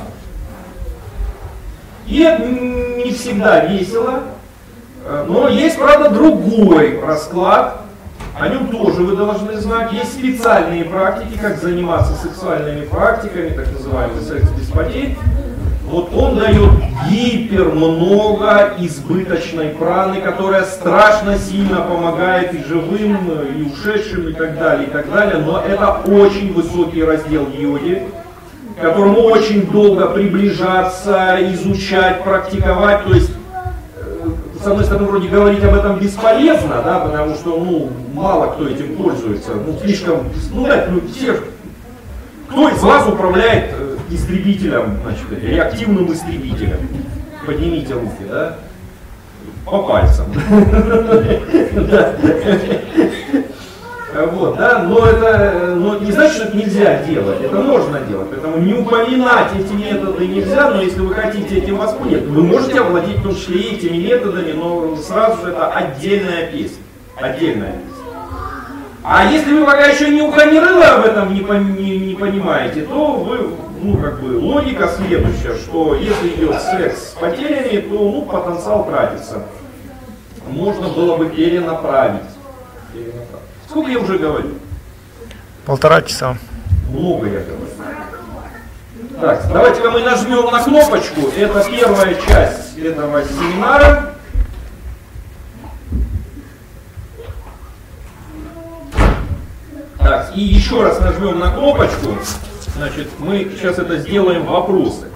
И это не всегда весело, но есть, правда, другой расклад. О нем тоже вы должны знать. Есть специальные практики, как заниматься сексуальными практиками, так называемый секс без потерь. Вот он дает гипер много избыточной праны, которая страшно сильно помогает и живым, и ушедшим, и так далее, и так далее. Но это очень высокий раздел йоги, к которому очень долго приближаться, изучать, практиковать. То есть, с одной стороны, вроде говорить об этом бесполезно, да, потому что ну, мало кто этим пользуется. Ну, слишком, ну да, ну, все, кто из вас управляет истребителем, значит, реактивным истребителем? Поднимите руки, да? По пальцам. Вот, да, но это но не значит, что это нельзя делать, это можно делать, поэтому не упоминать эти методы нельзя, но если вы хотите этим воспользоваться, вы можете овладеть в том числе и этими методами, но сразу же это отдельная песня, отдельная песня. А если вы пока еще ни уха ни рыла об этом не, не, не понимаете, то вы, ну как бы логика следующая, что если идет секс с потерями, то ну, потенциал тратится. Можно было бы перенаправить. перенаправить. Сколько я уже говорю?
Полтора часа.
Много я говорю. Так, давайте-ка мы нажмем на кнопочку. Это первая часть этого семинара. Так, и еще раз нажмем на кнопочку. Значит, мы сейчас это сделаем вопросы.